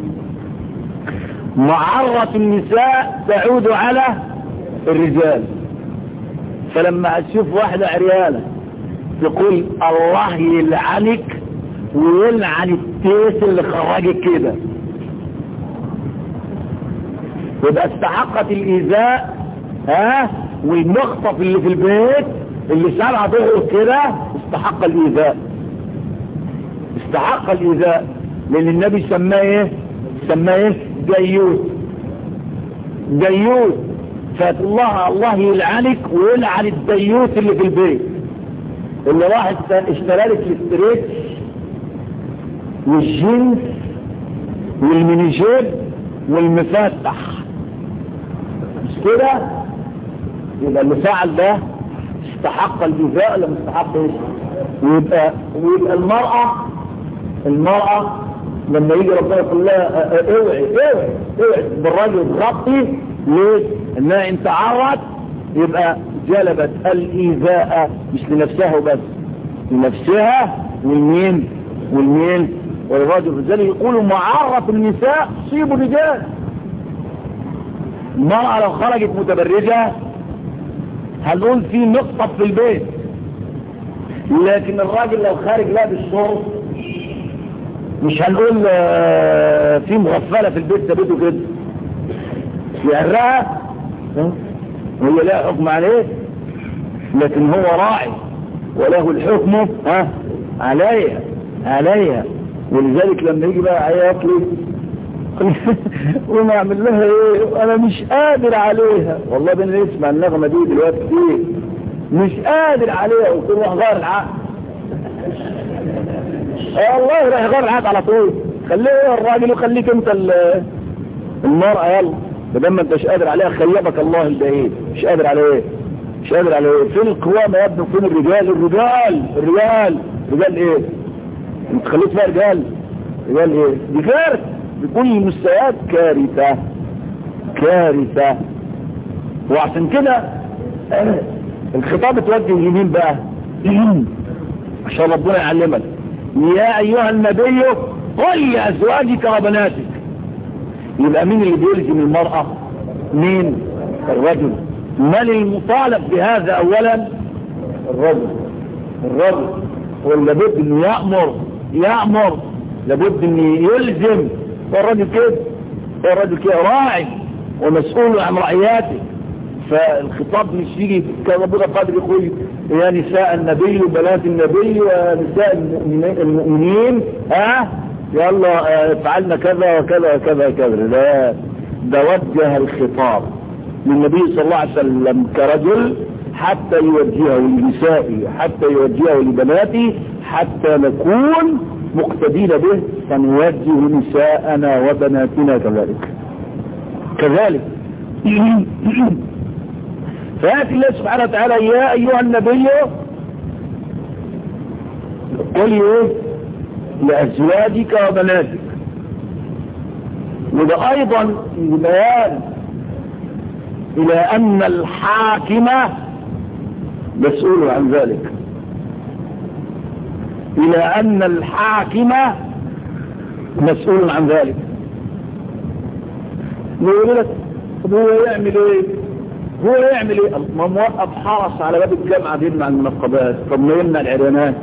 Speaker 1: معرة النساء تعود على الرجال. فلما تشوف واحدة عريانة تقول الله يلعنك ويلعن التيس اللي خرجك كده
Speaker 2: يبقى استحقت الإيذاء، ها، والمخطف اللي في البيت اللي سمع ظهره كده استحق الإيذاء، استحق الإيذاء، لأن النبي سماه ايه؟ سماه ايه؟ ديوث. ديوث، فالله الله يلعنك ويلعن الديوث اللي في البيت، اللي راح اشترى لك الاستريتش والجنس والمينيجيب والمفتح، مش كده؟ يبقى اللي فعل ده استحق الجزاء ولا مستحق ايش؟ ويبقى ويبقى المرأة المرأة لما يجي ربنا يقول لها اوعي اوعي اوعي بالراجل تغطي، ليه؟ انها ان تعرض يبقى جلبت الايذاء مش لنفسها وبس، لنفسها والمين والمين والرجل. لذلك يقولوا معرف النساء تصيب الرجال. المرأة لو خرجت متبرجة هنقول في نقطة في البيت، لكن الراجل لو خارج لابس شورت مش هنقول في مغفلة في البيت ثابته كده يعرها وهي لا حكم عليه، لكن هو راعي وله الحكم ها عليها عليها. ولذلك لما يجي بقى عياط لي وما اعمل لها ايه انا مش قادر عليها، والله بين نسمع النغمه دي دلوقتي ايه مش قادر عليها، وكل واحد غير العقد والله راح يغير العقد على طول. خليه الراجل وخليك انت المرأة، يلا بدل ما انت مش قادر عليها خيبك الله البعيد. مش قادر عليه مش قادر عليه فين القوامة يا ابني؟ فين الرجال الرجال الرجال رجال ايه؟ انت خليت فيها رجال رجال ايه؟ دي كارثة بكل المستويات، كارثة كارثة. وعشان كده الخطاب اتوجه يمين بقى عشان ربنا يعلمك. يا ايها النبي قل لازواجك وبناتك. يبقى مين اللي بيلزم المرأة؟ مين؟ الرجل. من المطالب بهذا اولا؟ الرجل. الرجل هو اللي لابد انه يأمر يأمر لابد انه يلزم. والرجل كده والرجل كده راعي ومسؤول عن رعياته. فالخطاب مش يجي كربنا قادر يقول يا نساء النبي وبنات النبي ونساء المؤمنين ها يلا فعلنا كذا وكذا وكذا وكذا. لا، ده وجه الخطاب للنبي صلى الله عليه وسلم كرجل حتى يوجهه لنسائه، حتى يوجهه لبناته، حتى نكون مقتدين به فنوجه نساءنا وبناتنا كذلك كذلك. فيأتي الله سبحانه وتعالى يا أيها النبي قل ايه لأزواجك وبناتك. وده أيضا بيان إلى أن الحاكم مسؤول عن ذلك، إلى أن الحاكم مسؤول عن ذلك. يقول لك هو يعمل ايه؟ هو يعمل ايه؟ ما موقف حرس على باب الجامعة بيمنع المنقبات، طب ما يمنع العريانات.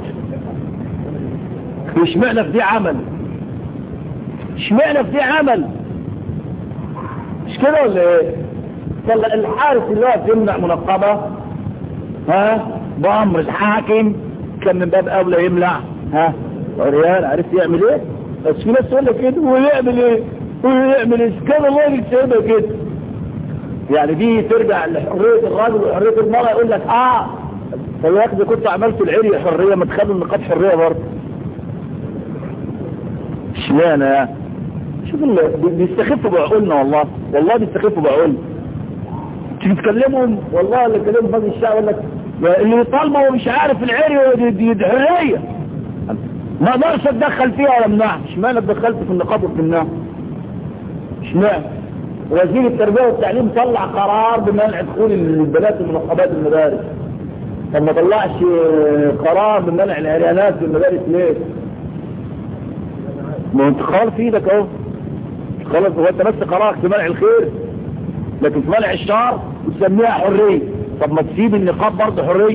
Speaker 2: مش معنى في دي عمل مش معنى في دي عمل مش كده ولا ايه؟ طلع الحارس اللي هو يمنع منقبة ها بأمر الحاكم كان من باب اولى يمنع ها عريان. عرفت يعمل ايه؟ بس في ناس تقول لك كده هو يعمل ايه؟ هو يعمل ايه؟ كده الله يكتبها كده. يعني دي ترجع لحرية الراجل وحرية المرأة. يقول لك اه طب يا اخي كنت عملت العري حرية ما تخلوا النقاط حرية برضه. اشمعنى يا شوف بيستخفوا بعقولنا، والله والله بيستخفوا بعقولنا. تيجي تكلمهم والله اللي كلمهم باقي الشعب يقول لك اللي يطالبوا مش عارف العري دي حرية ما اقدرش اتدخل فيها ولا امنعها. اشمعنى اتدخلت في النقاط وبتمنعها؟ اشمعنى؟ وزير التربية والتعليم طلع قرار بمنع دخول البنات المنقبات المدارس. طب ما طلعش قرار بمنع العريانات في المدارس ليه؟ ما انت خالف في ايدك اهو. خلاص هو انت بس قرارك في منع الخير، لكن في منع الشر وتسميها حرية. طب ما تسيب النقاب برضه حرية.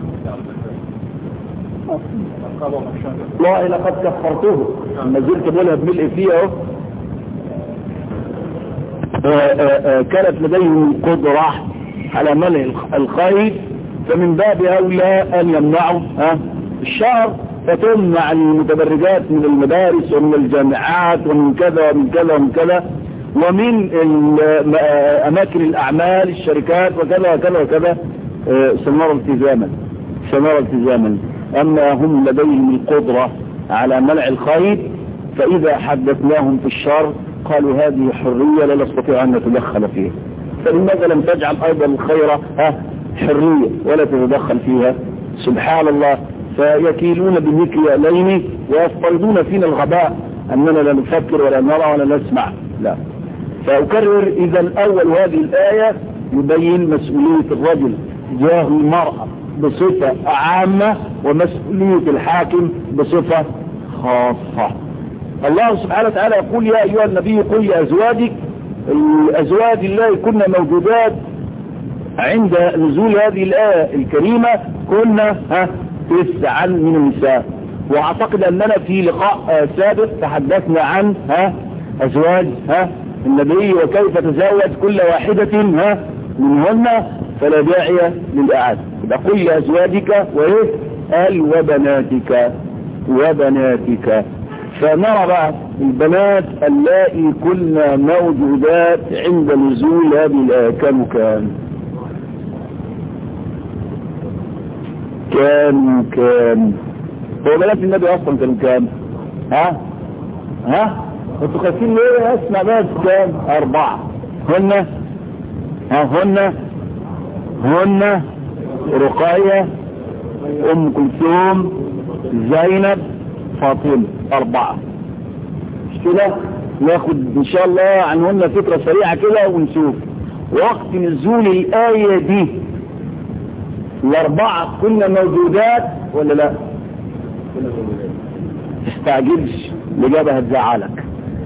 Speaker 2: والله لقد كفرته ما زلت بقولها بملء فيها اهو. كانت لديهم القدرة على منع الخير، فمن باب أولى أن يمنعوا الشر، فتمنع المتبرجات من المدارس ومن الجامعات ومن كذا ومن كذا ومن كذا ومن أماكن الأعمال الشركات وكذا وكذا وكذا. سنرى التزاما سنرى التزاما أما هم لديهم القدرة على منع الخير، فإذا حدثناهم في الشر قالوا هذه حرية لا نستطيع أن نتدخل فيها، فلماذا لم تجعل أيضا الخير حرية ولا تتدخل فيها؟ سبحان الله. فيكيلون بمكيالين ويفترضون فينا الغباء أننا لا نفكر ولا نرى ولا نسمع. لا. فأكرر إذا الأول هذه الآية يبين مسؤولية الرجل تجاه المرأة بصفة عامة ومسؤولية الحاكم بصفة خاصة. الله سبحانه وتعالى يقول يا أيها النبي قل لأزواجك، الأزواج الله كنا موجودات عند نزول هذه الآية الكريمة كنا ها تسعا من النساء، واعتقد أننا في لقاء سابق تحدثنا عن ها أزواج ها النبي وكيف تزوج كل واحدة ها منهن، فلا داعي للإعادة. قل لأزواجك وإيه قال وبناتك وبناتك. فنرى بقى البنات اللائي كنا موجودات عند نزول هذه الآية كانوا كان كانوا كان هو بنات النبي أصلا كانوا كام؟ ها ها انتوا خايفين ليه؟ اسمع بس كام؟ أربعة. هن ها هن هن رقية أم كلثوم زينب فاطمة، أربعة. مش كده؟ ناخد إن شاء الله عنهن فكرة سريعة كده ونشوف وقت نزول الآية دي الأربعة كنا موجودات ولا لا؟ تستعجلش، الإجابة هتزعلك.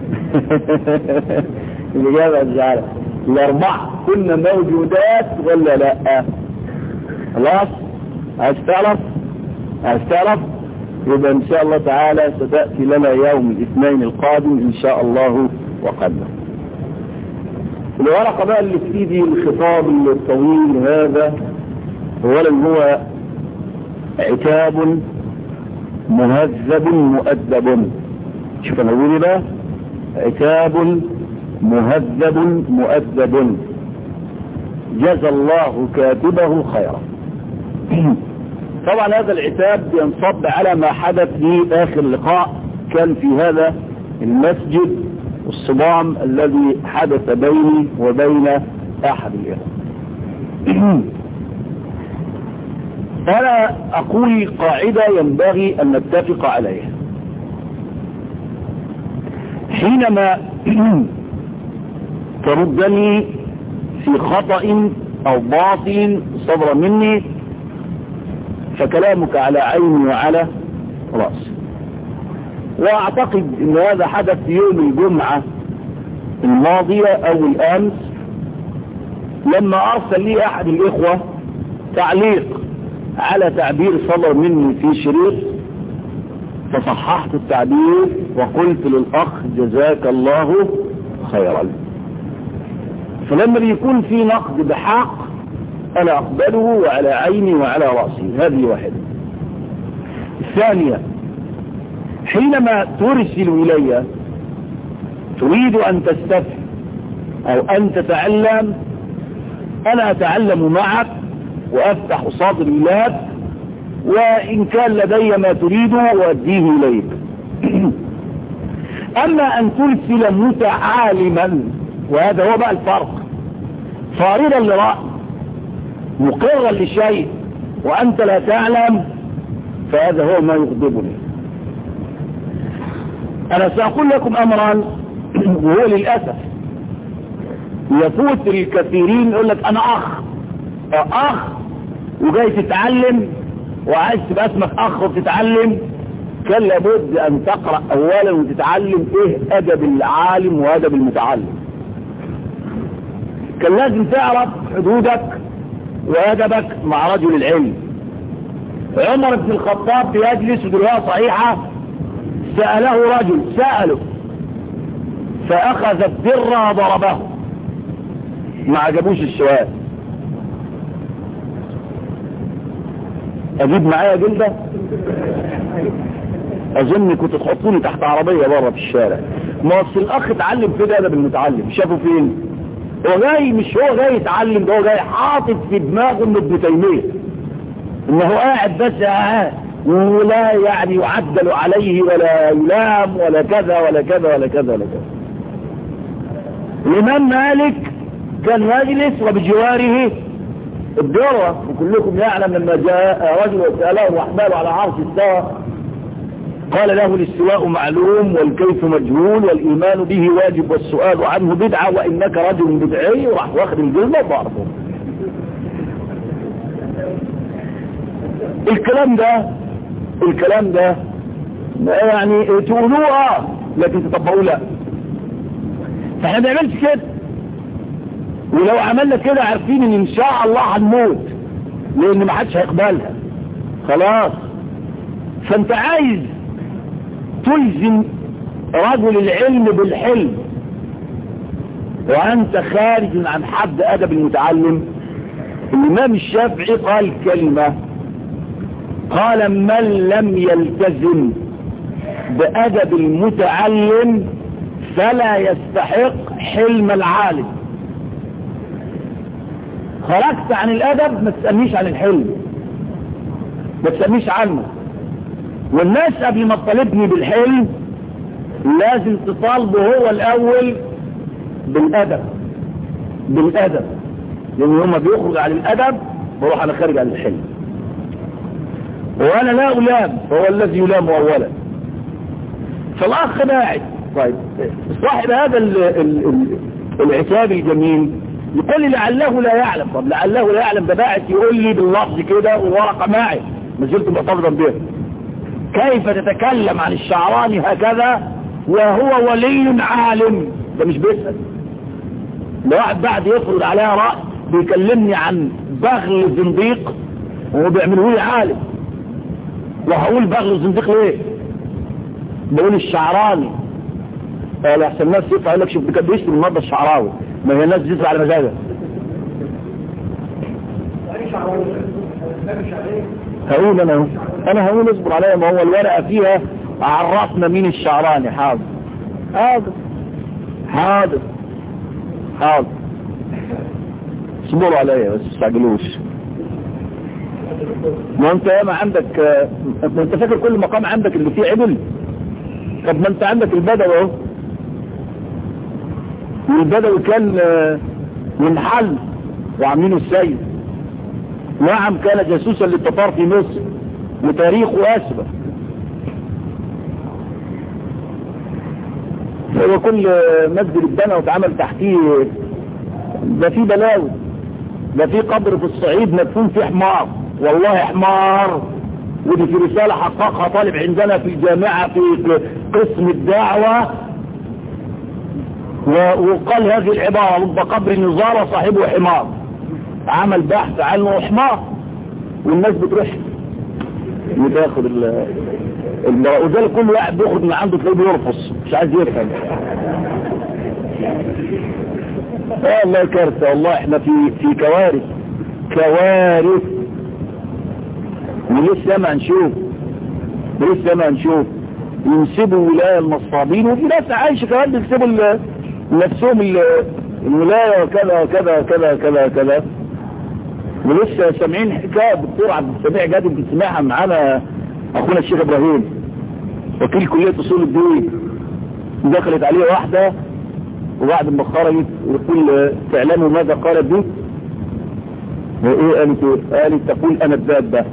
Speaker 2: الإجابة هتزعلك. الأربعة كنا موجودات ولا لا؟ خلاص؟ عايز تعرف؟ عايز تعرف؟ يبقى إن شاء الله تعالى ستأتي لنا يوم الاثنين القادم إن شاء الله وقدر. الورقة بقى اللي في ايدي الخطاب الطويل هذا اولا هو عتاب مهذب مؤدب. شوف انا اقول بقى عتاب مهذب مؤدب جزى الله كاتبه خيرا. طبعا هذا العتاب ينصب على ما حدث في اخر لقاء كان في هذا المسجد، الصدام الذي حدث بيني وبين احد الاخوة. أنا أقول قاعدة ينبغي أن نتفق عليها. حينما تردني في خطأ أو باطل صدر مني فكلامك على عيني وعلى رأسي. وأعتقد أن هذا حدث في يوم الجمعة الماضية أو الأمس لما أرسل لي أحد الإخوة تعليق على تعبير صدر مني في شريط، فصححت التعبير وقلت للأخ جزاك الله خيرا. فلما يكون في نقد بحق أنا أقبله وعلى عيني وعلى رأسي. هذه واحدة. الثانية حينما ترسل إلي تريد أن تستفهم أو أن تتعلم، أنا أتعلم معك وأفتح صدري لك، وإن كان لدي ما تريده وأديه إليك. أما أن ترسل متعالما، وهذا هو بقى الفرق، فارضا لرأي مقرا لشيء وأنت لا تعلم، فهذا هو ما يغضبني. أنا سأقول لكم أمرا وهو للأسف يفوت الكثيرين، يقول لك أنا أخ أخ وجاي تتعلم وعايز تبقى اسمك أخ وتتعلم. كان لابد أن تقرأ أولا وتتعلم إيه أدب العالم وأدب المتعلم. كان لازم تعرف حدودك وأدبك مع رجل العلم. عمر بن الخطاب بيجلس ودرواية صحيحة سأله رجل، سأله فأخذ الدر وضربه ما عجبوش السؤال. اجيب معايا جلدة؟ اظن كنت تحطوني تحت عربية بره في الشارع. ما اصل الاخ اتعلم كده ادب المتعلم، شافه فين؟ هو جاي، مش هو جاي يتعلم، ده هو جاي حاطط في دماغه ان ابن تيمية انه قاعد بس قاعد ولا يعني يعدل عليه ولا يلام ولا كذا ولا كذا ولا كذا ولا كذا. الامام مالك كان يجلس وبجواره الدروة، وكلكم يعلم لما جاء رجل وسأله الرحمن على عرش استوى قال له الاستواء معلوم والكيف مجهول والإيمان به واجب والسؤال عنه بدعة وإنك رجل بدعي، وراح واخد الجلدة وضربه. الكلام ده الكلام ده يعني تقولوه اه لكن تطبقوه لا. فاحنا ما بنعملش كده، ولو عملنا كده عارفين ان ان شاء الله هنموت لان ما حدش هيقبلها خلاص. فانت عايز تلزم رجل العلم بالحلم وانت خارج عن حد ادب المتعلم. الامام الشافعي قال كلمة، قال من لم يلتزم بادب المتعلم فلا يستحق حلم العالم. خرجت عن الادب ما تسألنيش عن الحلم، ما تسألنيش عنه. والناس قبل ما تطالبني بالحلم لازم تطالبه هو الاول بالادب بالادب لان هما بيخرج عن الادب بروح انا خارج عن الحلم، وانا لا الام فهو الذي يلام اولا. فالاخ باعد طيب صاحب هذا ال ال ال العتاب الجميل يقول لي لعله لا يعلم. طب لعله لا يعلم ده باعت يقول لي باللفظ كده والورقه معي ما زلت معترضا به. كيف تتكلم عن الشعراني هكذا وهو ولي عالم؟ ده مش بيسأل، ده واحد بعد يفرض عليها رأي بيكلمني عن بغل زنديق وهو بيعملوه لي عالم. وهقول بغل زنديق ليه؟ بقول الشعراني قال احسن الناس يطلع يقول لك شوف كان بيشتم النهارده الشعراوي، ما هي الناس بتطلع على مزاجها. هقول انا اهو انا هقول اصبر عليا، ما هو الورقه فيها عرفنا مين الشعراني. حاضر حاضر حاضر حاضر اصبروا عليا بس تستعجلوش. ما انت ياما عندك، ما انت فاكر كل مقام عندك اللي فيه عدل؟ طب ما انت عندك البدوي اهو، والبدوي كان منحل وعاملينه السيد. نعم كان جاسوسا للتتار في مصر وتاريخه أسبق. هو كل مسجد اتبنى واتعمل تحتيه ده في بلاوي، ده في قبر في الصعيد مدفون فيه حمار، والله حمار. ودي في رسالة حققها طالب عندنا في الجامعة في قسم الدعوة وقال هذه العبارة: رب قبر نزار صاحبه حمار. عمل بحث عنه حمار والناس بتروح بتاخد ال وذلك كل واحد بياخد من عنده تلاقيه بيرفص مش عايز يفهم. والله كارثة والله. احنا في في كوارث كوارث ولسه ما هنشوف ولسه ما هنشوف. ينسبوا ولاية النصابين وفي ناس عايشة كمان بيكسبوا نفسهم الولاية وكذا وكذا وكذا وكذا وكذا. ولسه سامعين حكاية الدكتور عبد السميع جاد بتسمعها معانا اخونا الشيخ ابراهيم وكيل كلية اصول الدين. دخلت عليه واحدة وبعد ما خرجت يقول تعلموا ماذا قالت دي؟ وايه قالت ايه؟ قالت تقول انا الدابة.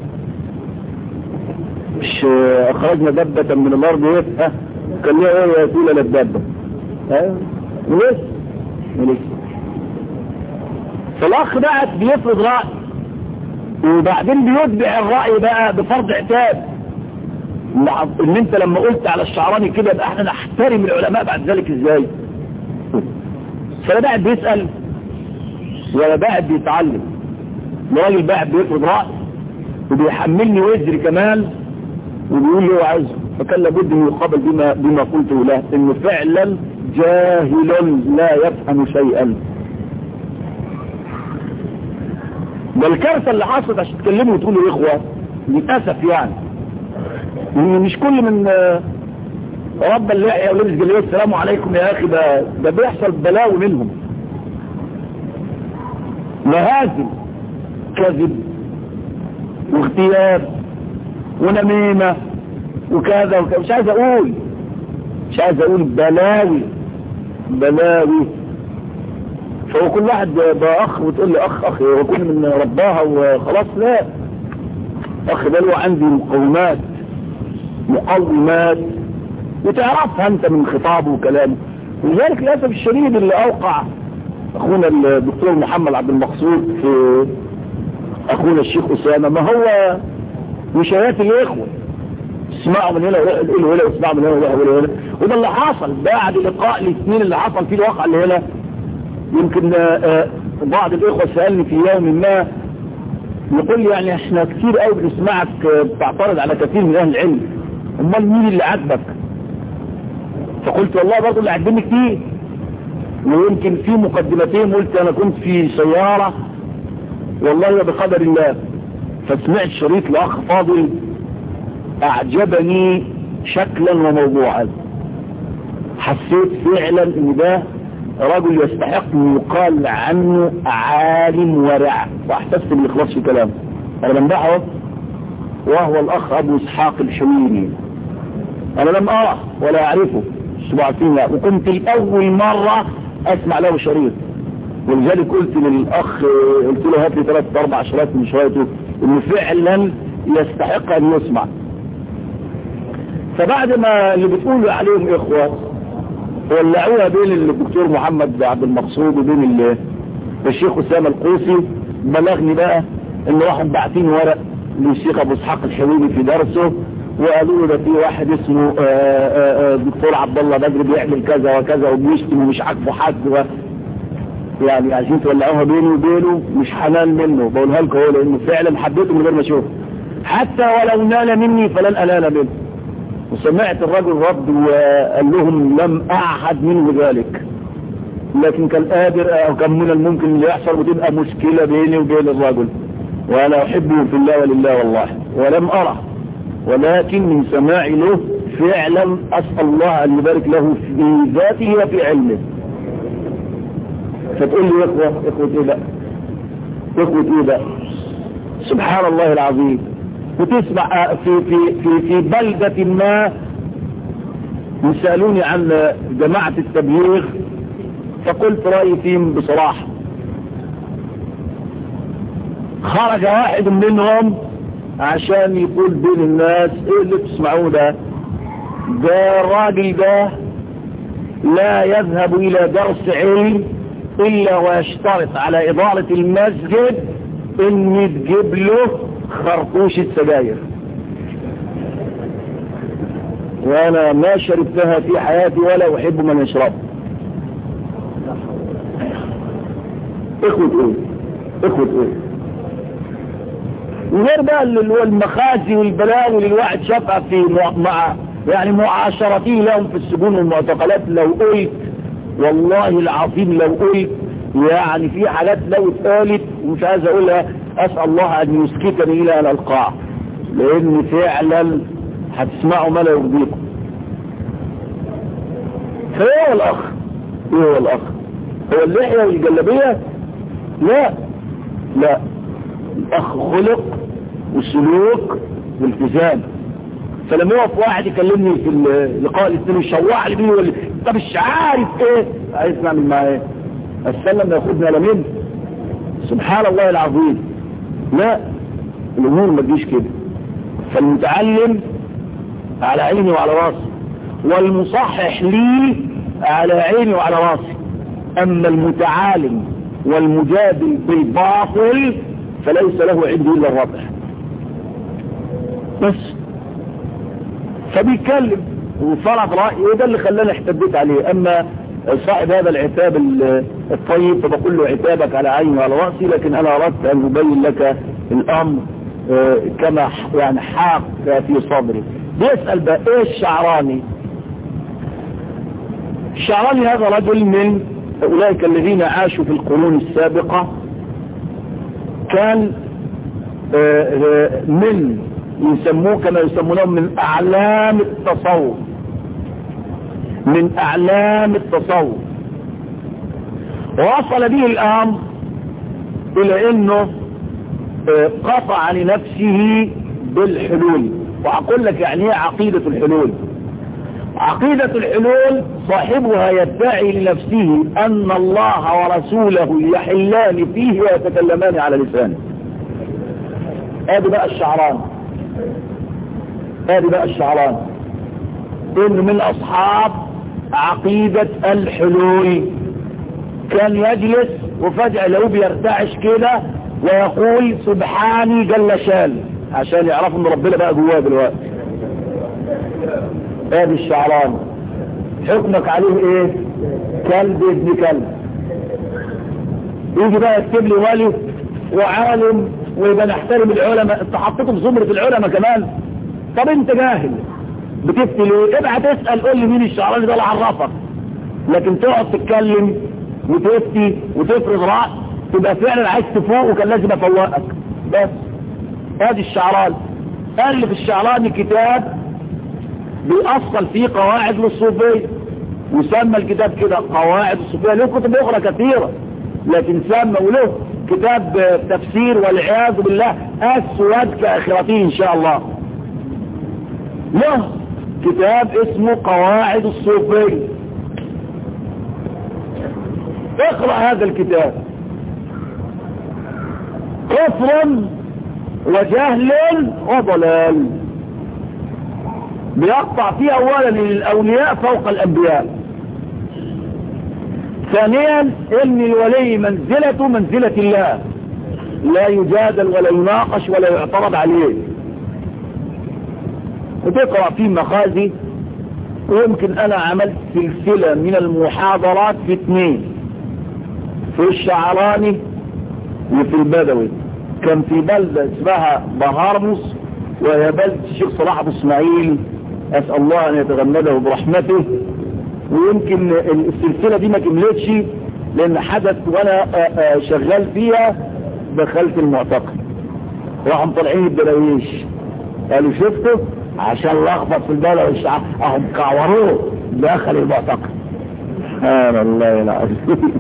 Speaker 2: مش اخرجنا دابة من الارض ايه؟ ها كان ليها ايه يقول انا الدابة. ها ولسه ولسه فالاخ بقى بيفرض رأي وبعدين بيتبع الرأي بقى بفرض عتاب ان انت لما قلت على الشعراني كده يبقى احنا نحترم العلماء بعد ذلك ازاي؟ فلا بعد بيسأل ولا بعد بيتعلم. الراجل بعد بيفرض رأي وبيحملني وزري كمان وبيقول لي هو عايزه. فكان لابد ان يقابل بما بما قلته له انه فعلا جاهل لا يفهم شيئا. ده الكارثة اللي حصلت عشان تكلموا وتقولوا اخوة للأسف يعني ان مش كل من رب اللحية ولبس جلية السلام عليكم يا اخي ده, ده بيحصل بلاوي منهم مهازل كذب واغتياب ونميمة وكذا وكذا مش عايز اقول مش عايز اقول بلاوي بلاوي. فهو كل واحد بقى اخ وتقول لي اخ اخ وكل من رباها وخلاص. لا اخ ده له عندي مقومات مقومات وتعرفها انت من خطابه وكلامه. ولذلك للاسف الشديد اللي اوقع اخونا الدكتور محمد عبد المقصود في اخونا الشيخ اسامه ما هو وشايات الاخوه اسمعوا من هنا وقولوا هنا اسمعوا من هنا وقولوا هنا. وده اللي حصل بعد لقاء الاثنين اللي حصل فيه الواقع اللي هنا. يمكن بعض الاخوه سالني في يوم ما يقول لي يعني احنا كتير قوي بنسمعك بتعترض على كثير من اهل العلم امال مين اللي عجبك؟ فقلت والله برضه اللي عجبني كتير. ويمكن في مقدمتين قلت انا كنت في سياره والله بقدر الله فسمعت شريط لاخ فاضل اعجبني شكلا وموضوعا. حسيت فعلا ان ده رجل يستحق ان يقال عنه عالم ورع واحسست بالاخلاص في كلامه. انا بمدحه وهو الاخ ابو اسحاق الحميري. انا لم اراه ولا اعرفه سبعتين وكنت الاول مرة اسمع له شريط. ولذلك قلت للاخ قلت له هات لي ثلاث اربع شرايط من شرايطه انه فعلا يستحق ان يسمع. فبعد ما اللي بتقولوا عليهم اخوة ولعوها بين الدكتور محمد عبد المقصود وبين الشيخ اسامه القوسي بلغني بقى ان راحوا باعتين ورق للشيخ ابو اسحاق الحويني في درسه وقالوا له ده في واحد اسمه الدكتور عبد الله بدر بيعمل كذا وكذا وبيشتم ومش عاجبه حد و... يعني عايزين تولعوها بيني وبينه مش حنان منه. بقولها لكم هو لانه فعلا حبيته من غير ما اشوفه حتى ولو نال مني فلن انال منه. وسمعت الرجل رد وقال لهم لم اعهد منه ذلك لكن كان قادر او كان من الممكن اللي يحصل وتبقى مشكلة بيني وبين الرجل وانا احبه في الله ولله والله ولم ارى ولكن من سماعي له فعلا اسأل الله ان يبارك له في ذاته وفي علمه. فتقول لي اخوة اخوة ايه بقى اخوة ايه بقى سبحان الله العظيم. وتسمع في في في في بلدة ما يسألوني عن جماعة التبليغ فقلت رأيي فيهم بصراحة. خرج واحد منهم عشان يقول بين الناس ايه اللي تسمعوه ده ده الراجل ده لا يذهب الى درس علم الا ويشترط على ادارة المسجد ان تجيب له خرطوش السجاير. وانا ما شربتها في حياتي ولا احب من يشرب. اخوة ايه اخوة ايه وغير بقى اللي هو المخازي والبلاوي اللي الواحد شافها في مع يعني معاشرته لهم في السجون والمعتقلات. لو قلت والله العظيم لو قلت يعني في حالات لو اتقالت ومش عايز اقولها اسأل الله ان يسكتني الى ان القاه لان فعلا هتسمعوا ما لا يرضيكم. فايه هو الاخ ايه هو الاخ هو اللحية والجلابية؟ لا لا الاخ خلق وسلوك والتزام. فلما يقف واحد يكلمني في اللقاء الاثنين ويشوح لي بيه ولا طب مش عارف ايه عايز نعمل معاه ايه السلام ياخدنا لمين سبحان الله العظيم. لا الامور ما تجيش كده. فالمتعلم على عيني وعلى راسي والمصحح لي على عيني وعلى راسي. اما المتعالم والمجادل بالباطل فليس له عندي الا الربح بس. فبيتكلم وفرض رأي وده اللي خلاني احتديت عليه. اما صاحب هذا العتاب الطيب فبقول له عتابك على عيني وعلى رأسي لكن انا اردت ان ابين لك الامر كما يعني حاق في صدري. بيسأل بقى ايه الشعراني؟ الشعراني هذا رجل من اولئك الذين عاشوا في القرون السابقة كان من يسموه كما يسمونهم من اعلام التصوف، من اعلام التصوف. ووصل به الامر الى انه قطع لنفسه بالحلول. واقول لك يعني ايه عقيدة الحلول. عقيدة الحلول صاحبها يدعي لنفسه ان الله ورسوله يحلان فيه ويتكلمان على لسانه. ادي بقى الشعران، ادي بقى الشعران انه من اصحاب عقيدة الحلول. كان يجلس وفجأة لو بيرتعش كده ويقول سبحاني جل شان، عشان يعرفوا ان ربنا بقى جواه دلوقتي. ادي الشعران. حكمك عليه ايه؟ كلب ابن كلب. يجي بقى يكتب لي ولي وعالم ويبقى نحترم العلماء. انت حطيته في زمرة العلماء كمان. طب انت جاهل بتفتي ليه؟ ابعت اسأل قول لي مين الشعراني ده اللي عرفك. لكن تقعد تتكلم وتفتي وتفرض رأي تبقى فعلا عايز تفوق وكان لازم افوقك. بس ادي الشعراني. الف الشعراني كتاب بيأصل فيه قواعد للصوفية، وسمى الكتاب كده قواعد الصوفية. له كتب اخرى كثيرة لكن سمى، وله كتاب تفسير والعياذ بالله اسود كاخرته ان شاء الله. له كتاب اسمه قواعد الصوفية. اقرأ هذا الكتاب. كفر وجهل وضلال. بيقطع فيه اولا للاولياء فوق الانبياء. ثانيا ان الولي منزلته منزلة الله، لا يجادل ولا يناقش ولا يعترض عليه. وتقرأ فيه مخازي. ويمكن انا عملت سلسلة من المحاضرات في اثنين، في الشعراني وفي البدوي. كان في بلدة اسمها بهارمس وهي بلدة الشيخ صلاح ابو اسماعيل، اسأل الله ان يتغمده برحمته. ويمكن السلسلة دي ما كملتش لان حدث وانا شغال فيها دخلت المعتقل، راحوا طالعين الدراويش قالوا شفته عشان لخبط في البلد والشعب اهم كعوروه دخل المعتقل. سبحان الله العظيم.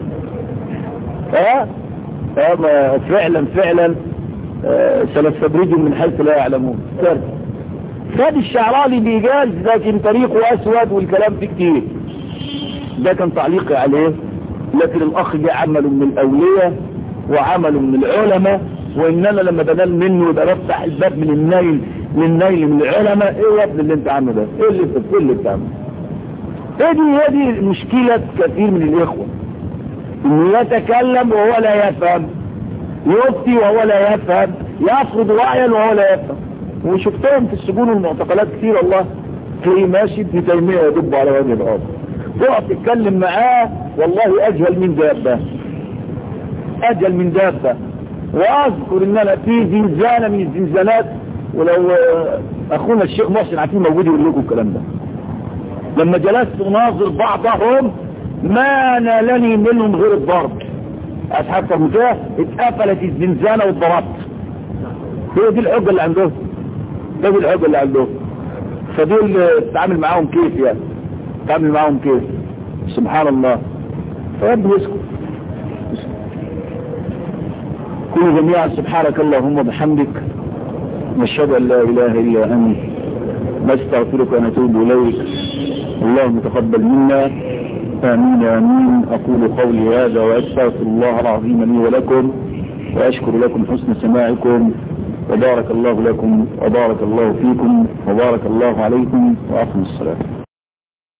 Speaker 2: ها اه فعلا فعلا سنستدرجهم من حيث لا يعلمون. خد الشعراني بإيجاز لكن طريقه اسود والكلام فيه كتير. ده كان تعليقي عليه. لكن الاخ جه عمله من الاولياء وعمله من العلماء، واننا لما بنال منه يبقى بفتح الباب من النيل للنيل من العلماء. ايه يا ابني اللي انت عامله ده؟ ايه اللي انت اللي بتعمله؟ هذه هذه مشكلة كثير من الاخوة، انه يتكلم وهو لا يفهم، يفتي وهو لا يفهم، يفرض رأيا وهو لا يفهم. وشفتهم في السجون والمعتقلات كثير والله. تلاقيه ماشي ابن تيمية يدب على وجه الارض، تقعد تتكلم معاه والله اجهل من دابة، اجهل من دابة. واذكر ان انا في زنزانة من الزنزانات، ولو اخونا الشيخ محسن عارفين موجود يقول لكم الكلام ده، لما جلست اناظر بعضهم ما نالني منهم غير الضرب. اصحاب المكاه اتقفلت الزنزانة والضربت. هي دي الحجة اللي عندهم، دي الحجة اللي عندهم. فدول تتعامل معاهم كيف يعني، تتعامل معاهم كيف؟ سبحان الله. فيبدو يسكت. كل جميعا سبحانك اللهم وبحمدك نشهد ان لا اله الا انت نستغفرك ونتوب اليك. اللهم تقبل منا. امين امين. اقول قولي هذا واستغفر الله العظيم لي ولكم، واشكر لكم حسن سماعكم، وبارك الله لكم وبارك الله فيكم وبارك الله عليكم، واقم الصلاة.